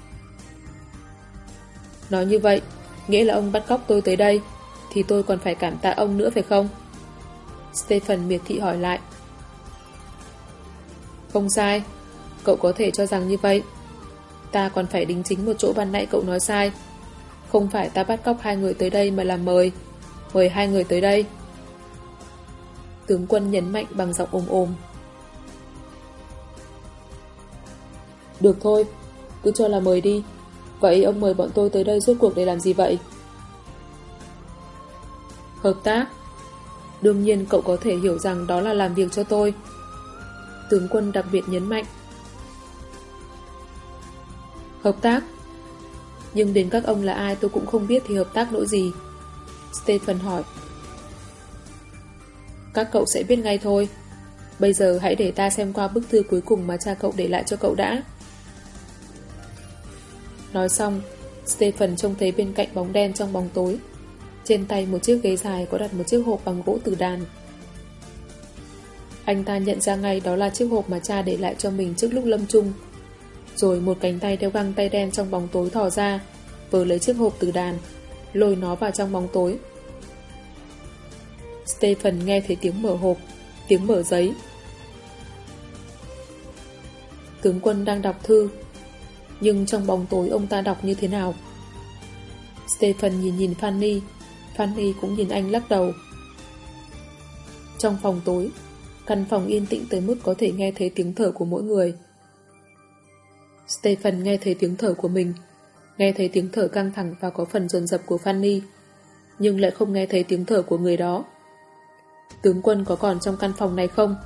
Nói như vậy nghĩa là ông bắt cóc tôi tới đây thì tôi còn phải cảm tạ ông nữa phải không? Stephen miệt thị hỏi lại. Không sai, cậu có thể cho rằng như vậy. Ta còn phải đính chính một chỗ ban nãy cậu nói sai. Không phải ta bắt cóc hai người tới đây mà là mời hai người tới đây. Tướng quân nhấn mạnh bằng giọng ồm ồm. Được thôi, cứ cho là mời đi. Vậy ông mời bọn tôi tới đây rốt cuộc để làm gì vậy? Hợp tác. Đương nhiên cậu có thể hiểu rằng đó là làm việc cho tôi. Tướng quân đặc biệt nhấn mạnh. Hợp tác? Nhưng đến các ông là ai tôi cũng không biết thì hợp tác nỗi gì? Stephen hỏi. Các cậu sẽ biết ngay thôi. Bây giờ hãy để ta xem qua bức thư cuối cùng mà cha cậu để lại cho cậu đã. Nói xong, Stephen trông thấy bên cạnh bóng đen trong bóng tối, trên tay một chiếc ghế dài có đặt một chiếc hộp bằng gỗ tử đàn. Anh ta nhận ra ngay đó là chiếc hộp mà cha để lại cho mình trước lúc lâm chung. Rồi một cánh tay đeo găng tay đen trong bóng tối thò ra, vờ lấy chiếc hộp tử đàn, lôi nó vào trong bóng tối. Stephen nghe thấy tiếng mở hộp, tiếng mở giấy. Tướng quân đang đọc thư, nhưng trong bóng tối ông ta đọc như thế nào? Stephen nhìn Fanny, Fanny cũng nhìn anh lắc đầu. Trong phòng tối, căn phòng yên tĩnh tới mức có thể nghe thấy tiếng thở của mỗi người. Stephen nghe thấy tiếng thở của mình, nghe thấy tiếng thở căng thẳng và có phần dồn dập của Fanny, nhưng lại không nghe thấy tiếng thở của người đó. Tướng quân có còn trong căn phòng này không?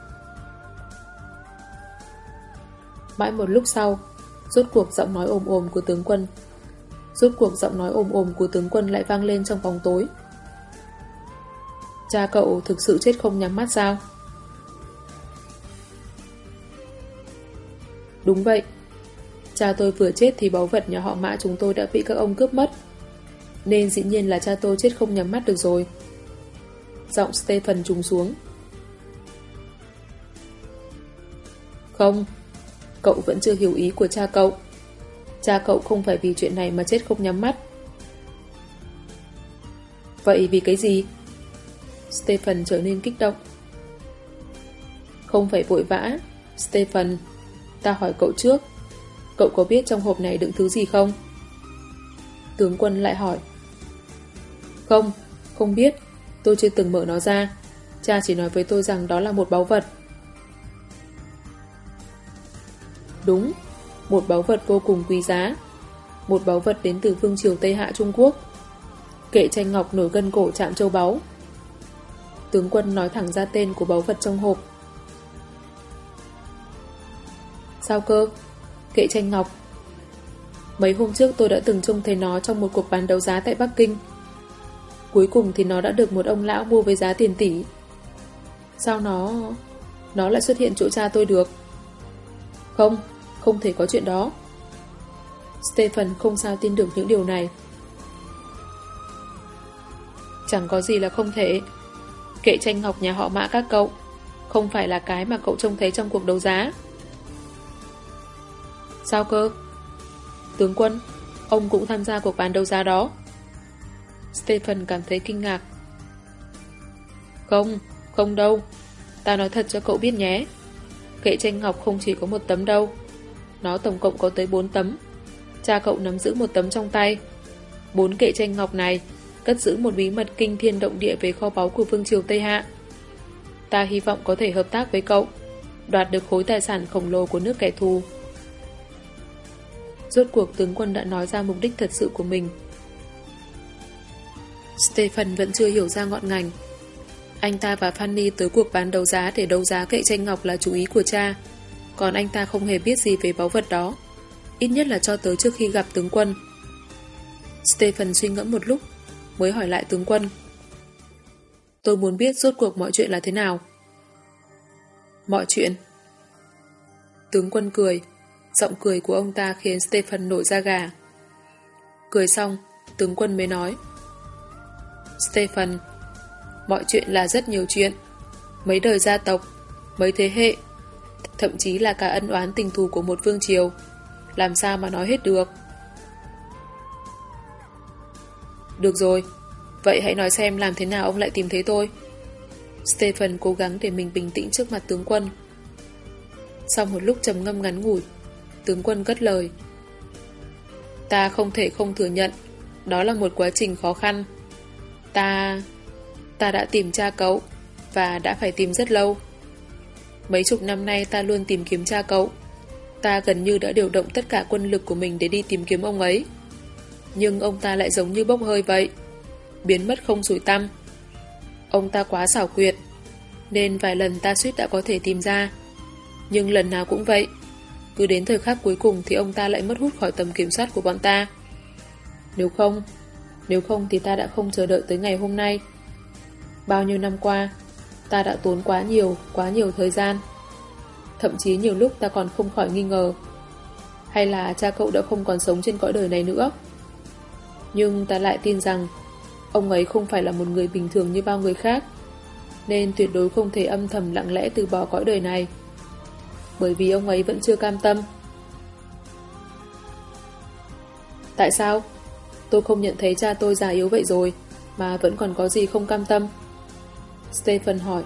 Mãi một lúc sau, rốt cuộc giọng nói ồm ồm của tướng quân lại vang lên trong bóng tối. Cha cậu thực sự chết không nhắm mắt sao? Đúng vậy. Cha tôi vừa chết thì báu vật nhà họ Mã chúng tôi đã bị các ông cướp mất, nên dĩ nhiên là cha tôi chết không nhắm mắt được rồi. Giọng Stephen trùng xuống. Không, cậu vẫn chưa hiểu ý của cha cậu. Cha cậu không phải vì chuyện này mà chết không nhắm mắt. Vậy vì cái gì? Stephen trở nên kích động. Không phải vội vã, Stephen. Ta hỏi cậu trước, cậu có biết trong hộp này đựng thứ gì không? Tướng quân lại hỏi. Không, không biết. Tôi chưa từng mở nó ra. Cha chỉ nói với tôi rằng đó là một báu vật. Đúng, một báu vật vô cùng quý giá. Một báu vật đến từ vương triều Tây Hạ Trung Quốc. Kệ tranh ngọc nổi gân cổ chạm châu báu. Tướng quân nói thẳng ra tên của báu vật trong hộp. Sao cơ? Kệ tranh ngọc. Mấy hôm trước tôi đã từng trông thấy nó trong một cuộc bán đấu giá tại Bắc Kinh. Cuối cùng thì nó đã được một ông lão mua với giá tiền tỷ. Sao nó lại xuất hiện chỗ cha tôi được? Không, không thể có chuyện đó. Stephen không sao tin được những điều này. Chẳng có gì là không thể. Kệ tranh ngọc nhà họ Mã các cậu không phải là cái mà cậu trông thấy trong cuộc đấu giá. Sao cơ? Tướng quân, ông cũng tham gia cuộc bán đấu giá đó. Stephen cảm thấy kinh ngạc. Không, không đâu. Ta nói thật cho cậu biết nhé. Kệ tranh ngọc không chỉ có một tấm đâu. Nó tổng cộng có tới 4 tấm. Cha cậu nắm giữ một tấm trong tay. 4 kệ tranh ngọc này cất giữ một bí mật kinh thiên động địa về kho báu của vương triều Tây Hạ. Ta hy vọng có thể hợp tác với cậu, đoạt được khối tài sản khổng lồ của nước kẻ thù. Rốt cuộc tướng quân đã nói ra mục đích thật sự của mình. Stephen vẫn chưa hiểu ra ngọn ngành. Anh ta và Fanny tới cuộc bán đấu giá để đấu giá kệ tranh ngọc là chủ ý của cha, còn anh ta không hề biết gì về báu vật đó, ít nhất là cho tới trước khi gặp tướng quân. Stephen suy ngẫm một lúc mới hỏi lại tướng quân. Tôi muốn biết rốt cuộc mọi chuyện là thế nào. Mọi chuyện? Tướng quân cười. Giọng cười của ông ta khiến Stephen nổi da gà. Cười xong, tướng quân mới nói. Stephen, mọi chuyện là rất nhiều chuyện. Mấy đời gia tộc, mấy thế hệ, thậm chí là cả ân oán tình thù của một vương triều. Làm sao mà nói hết được? Được rồi, vậy hãy nói xem làm thế nào ông lại tìm thấy tôi. Stephen cố gắng để mình bình tĩnh trước mặt tướng quân. Sau một lúc trầm ngâm ngắn ngủi, tướng quân cất lời. Ta không thể không thừa nhận, đó là một quá trình khó khăn. Ta đã tìm cha cậu, và đã phải tìm rất lâu. Mấy chục năm nay ta luôn tìm kiếm cha cậu. Ta gần như đã điều động tất cả quân lực của mình để đi tìm kiếm ông ấy. Nhưng ông ta lại giống như bốc hơi vậy, biến mất không rủi tăm. Ông ta quá xảo quyệt, nên vài lần ta suýt đã có thể tìm ra. Nhưng lần nào cũng vậy, cứ đến thời khắc cuối cùng thì ông ta lại mất hút khỏi tầm kiểm soát của bọn ta. Nếu không thì ta đã không chờ đợi tới ngày hôm nay. Bao nhiêu năm qua, ta đã tốn quá nhiều thời gian. Thậm chí nhiều lúc ta còn không khỏi nghi ngờ, hay là cha cậu đã không còn sống trên cõi đời này nữa. Nhưng ta lại tin rằng ông ấy không phải là một người bình thường như bao người khác, nên tuyệt đối không thể âm thầm lặng lẽ từ bỏ cõi đời này, bởi vì ông ấy vẫn chưa cam tâm. Tại sao? Tôi không nhận thấy cha tôi già yếu vậy rồi mà vẫn còn có gì không cam tâm? Stephen hỏi.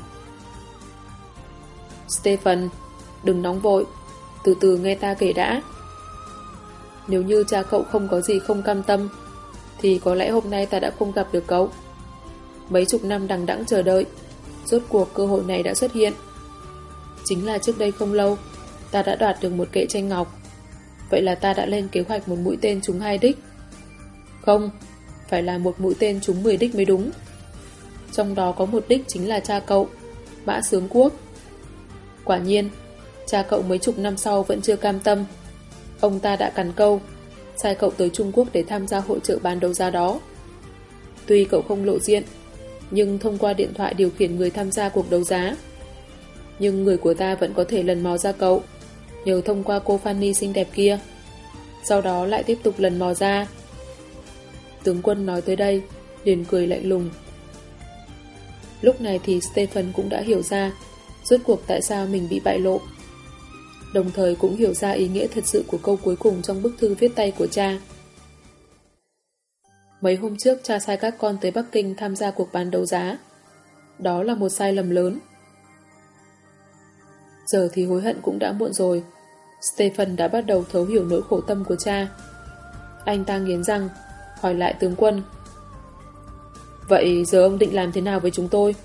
Stephen, đừng nóng vội, từ từ nghe ta kể đã. Nếu như cha cậu không có gì không cam tâm, thì có lẽ hôm nay ta đã không gặp được cậu. Mấy chục năm đằng đẵng chờ đợi, rốt cuộc cơ hội này đã xuất hiện. Chính là trước đây không lâu, ta đã đoạt được một kệ tranh ngọc. Vậy là ta đã lên kế hoạch một mũi tên trúng 2 đích. Không, phải là một mũi tên trúng 10 đích mới đúng. Trong đó có một đích chính là cha cậu, Mã Sướng Quốc. Quả nhiên, cha cậu mấy chục năm sau vẫn chưa cam tâm. Ông ta đã cắn câu, sai cậu tới Trung Quốc để tham gia hội chợ bán đấu giá đó. Tuy cậu không lộ diện, nhưng thông qua điện thoại điều khiển người tham gia cuộc đấu giá. Nhưng người của ta vẫn có thể lần mò ra cậu, nhờ thông qua cô Fanny xinh đẹp kia. Sau đó lại tiếp tục lần mò ra. Tướng quân nói tới đây, liền cười lạnh lùng. Lúc này thì Stephen cũng đã hiểu ra rốt cuộc tại sao mình bị bại lộ. Đồng thời cũng hiểu ra ý nghĩa thật sự của câu cuối cùng trong bức thư viết tay của cha. Mấy hôm trước cha sai các con tới Bắc Kinh tham gia cuộc bán đấu giá. Đó là một sai lầm lớn. Giờ thì hối hận cũng đã muộn rồi. Stephen đã bắt đầu thấu hiểu nỗi khổ tâm của cha. Anh ta nghiến răng, hỏi lại tướng quân. Vậy giờ ông định làm thế nào với chúng tôi?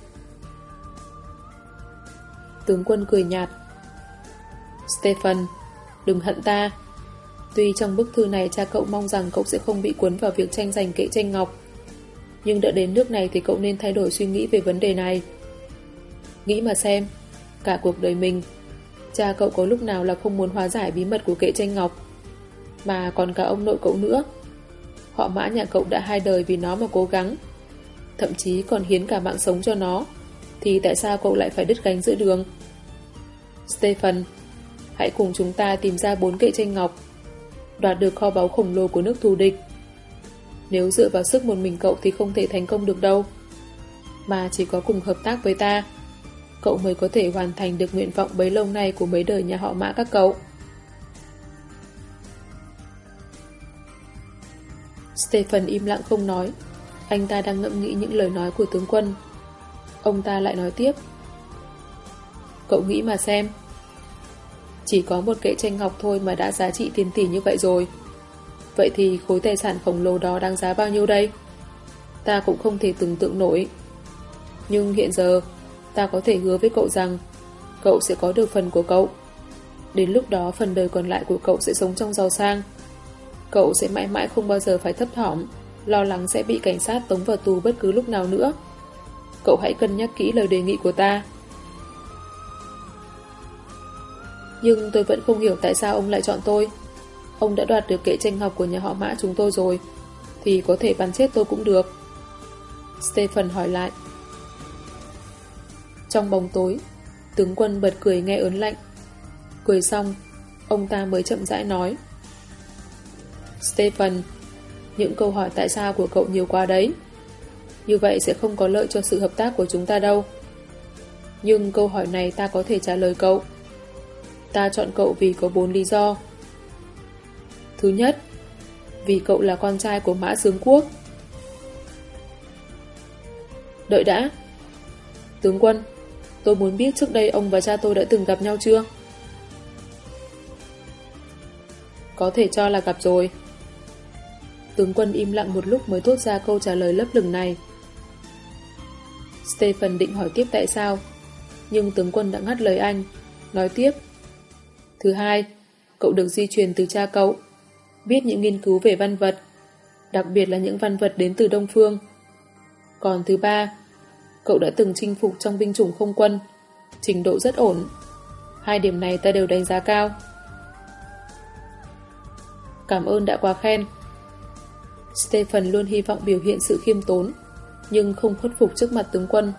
Tướng quân cười nhạt. Stephen, đừng hận ta. Tuy trong bức thư này cha cậu mong rằng cậu sẽ không bị cuốn vào việc tranh giành kệ tranh ngọc, nhưng đã đến nước này thì cậu nên thay đổi suy nghĩ về vấn đề này. Nghĩ mà xem, cả cuộc đời mình, cha cậu có lúc nào là không muốn hóa giải bí mật của kệ tranh ngọc, mà còn cả ông nội cậu nữa. Họ Mã nhà cậu đã 2 đời vì nó mà cố gắng, thậm chí còn hiến cả mạng sống cho nó, thì tại sao cậu lại phải đứt gánh giữa đường? Stephen, hãy cùng chúng ta tìm ra 4 kệ tranh ngọc, đoạt được kho báu khổng lồ của nước thù địch. Nếu dựa vào sức một mình cậu thì không thể thành công được đâu, mà chỉ có cùng hợp tác với ta, cậu mới có thể hoàn thành được nguyện vọng bấy lâu nay của mấy đời nhà họ Mã các cậu. Stephen im lặng không nói. Anh ta đang ngẫm nghĩ những lời nói của tướng quân. Ông ta lại nói tiếp. Cậu nghĩ mà xem, chỉ có một kệ tranh ngọc thôi mà đã giá trị tiền tỷ như vậy rồi. Vậy thì khối tài sản khổng lồ đó đáng giá bao nhiêu đây? Ta cũng không thể tưởng tượng nổi. Nhưng hiện giờ, ta có thể hứa với cậu rằng cậu sẽ có được phần của cậu. Đến lúc đó phần đời còn lại của cậu sẽ sống trong giàu sang. Cậu sẽ mãi mãi không bao giờ phải thấp thỏm, lo lắng sẽ bị cảnh sát tống vào tù bất cứ lúc nào nữa. Cậu hãy cân nhắc kỹ lời đề nghị của ta. Nhưng tôi vẫn không hiểu tại sao ông lại chọn tôi. Ông đã đoạt được kệ tranh ngọc của nhà họ Mã chúng tôi rồi, thì có thể bắn chết tôi cũng được. Stephen hỏi lại. Trong bóng tối, tướng quân bật cười nghe ớn lạnh. Cười xong, ông ta mới chậm rãi nói. Stephen, những câu hỏi tại sao của cậu nhiều quá đấy. Như vậy sẽ không có lợi cho sự hợp tác của chúng ta đâu. Nhưng câu hỏi này ta có thể trả lời cậu. Ta chọn cậu vì có 4 lý do. Thứ nhất, vì cậu là con trai của Mã Sướng Quốc. Đợi đã. Tướng quân, tôi muốn biết trước đây ông và cha tôi đã từng gặp nhau chưa? Có thể cho là gặp rồi. Tướng quân im lặng một lúc mới thốt ra câu trả lời lấp lửng này. Stephen định hỏi tiếp tại sao, nhưng tướng quân đã ngắt lời anh, nói tiếp. Thứ hai, cậu được di truyền từ cha cậu, biết những nghiên cứu về văn vật, đặc biệt là những văn vật đến từ Đông Phương. Còn thứ ba, cậu đã từng chinh phục trong binh chủng không quân, trình độ rất ổn. 2 điểm này ta đều đánh giá cao. Cảm ơn đã quá khen. Stephen luôn hy vọng biểu hiện sự khiêm tốn, nhưng không khuất phục trước mặt tướng quân.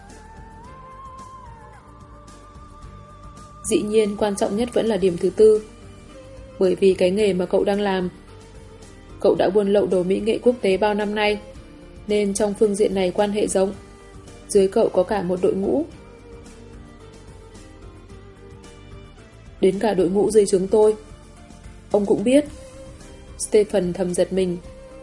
Dĩ nhiên quan trọng nhất vẫn là điểm thứ tư, bởi vì cái nghề mà cậu đang làm. Cậu đã buôn lậu đồ mỹ nghệ quốc tế bao năm nay, nên trong phương diện này quan hệ rộng. Dưới cậu có cả một đội ngũ. Đến cả đội ngũ dưới trướng tôi. Ông cũng biết. Stephen thầm giật mình.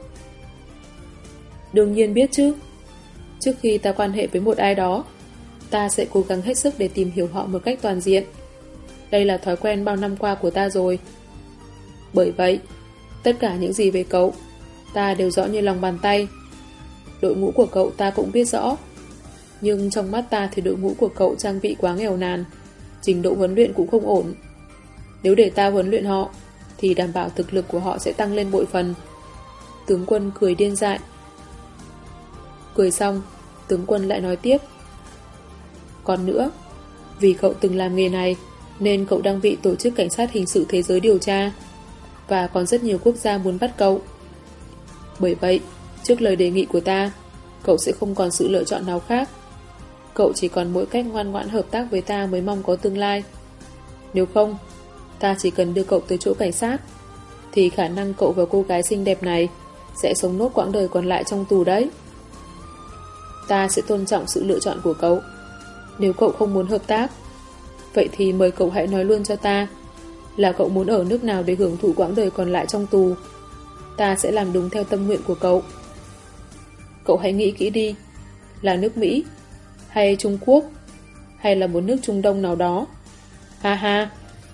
Đương nhiên biết chứ. Trước khi ta quan hệ với một ai đó, ta sẽ cố gắng hết sức để tìm hiểu họ một cách toàn diện. Đây là thói quen bao năm qua của ta rồi. Bởi vậy, tất cả những gì về cậu, ta đều rõ như lòng bàn tay. Đội ngũ của cậu ta cũng biết rõ. Nhưng trong mắt ta thì đội ngũ của cậu trang bị quá nghèo nàn, trình độ huấn luyện cũng không ổn. Nếu để ta huấn luyện họ, thì đảm bảo thực lực của họ sẽ tăng lên bội phần. Tướng quân cười điên dại. Cười xong, tướng quân lại nói tiếp. Còn nữa, vì cậu từng làm nghề này, nên cậu đang bị tổ chức cảnh sát hình sự thế giới điều tra, và còn rất nhiều quốc gia muốn bắt cậu. Bởi vậy, trước lời đề nghị của ta, cậu sẽ không còn sự lựa chọn nào khác. Cậu chỉ còn mỗi cách ngoan ngoãn hợp tác với ta mới mong có tương lai. Nếu không, ta chỉ cần đưa cậu tới chỗ cảnh sát, thì khả năng cậu và cô gái xinh đẹp này sẽ sống nốt quãng đời còn lại trong tù đấy. Ta sẽ tôn trọng sự lựa chọn của cậu. Nếu cậu không muốn hợp tác, vậy thì mời cậu hãy nói luôn cho ta là cậu muốn ở nước nào để hưởng thụ quãng đời còn lại trong tù. Ta sẽ làm đúng theo tâm nguyện của cậu. Cậu hãy nghĩ kỹ đi, là nước Mỹ, hay Trung Quốc, hay là một nước Trung Đông nào đó. Ha ha.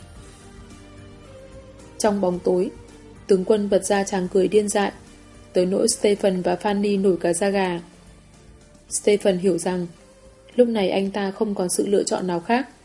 Trong bóng tối, tướng quân bật ra tràng cười điên dại, tới nỗi Stephen và Fanny nổi cả da gà. Stephen hiểu rằng lúc này anh ta không còn sự lựa chọn nào khác.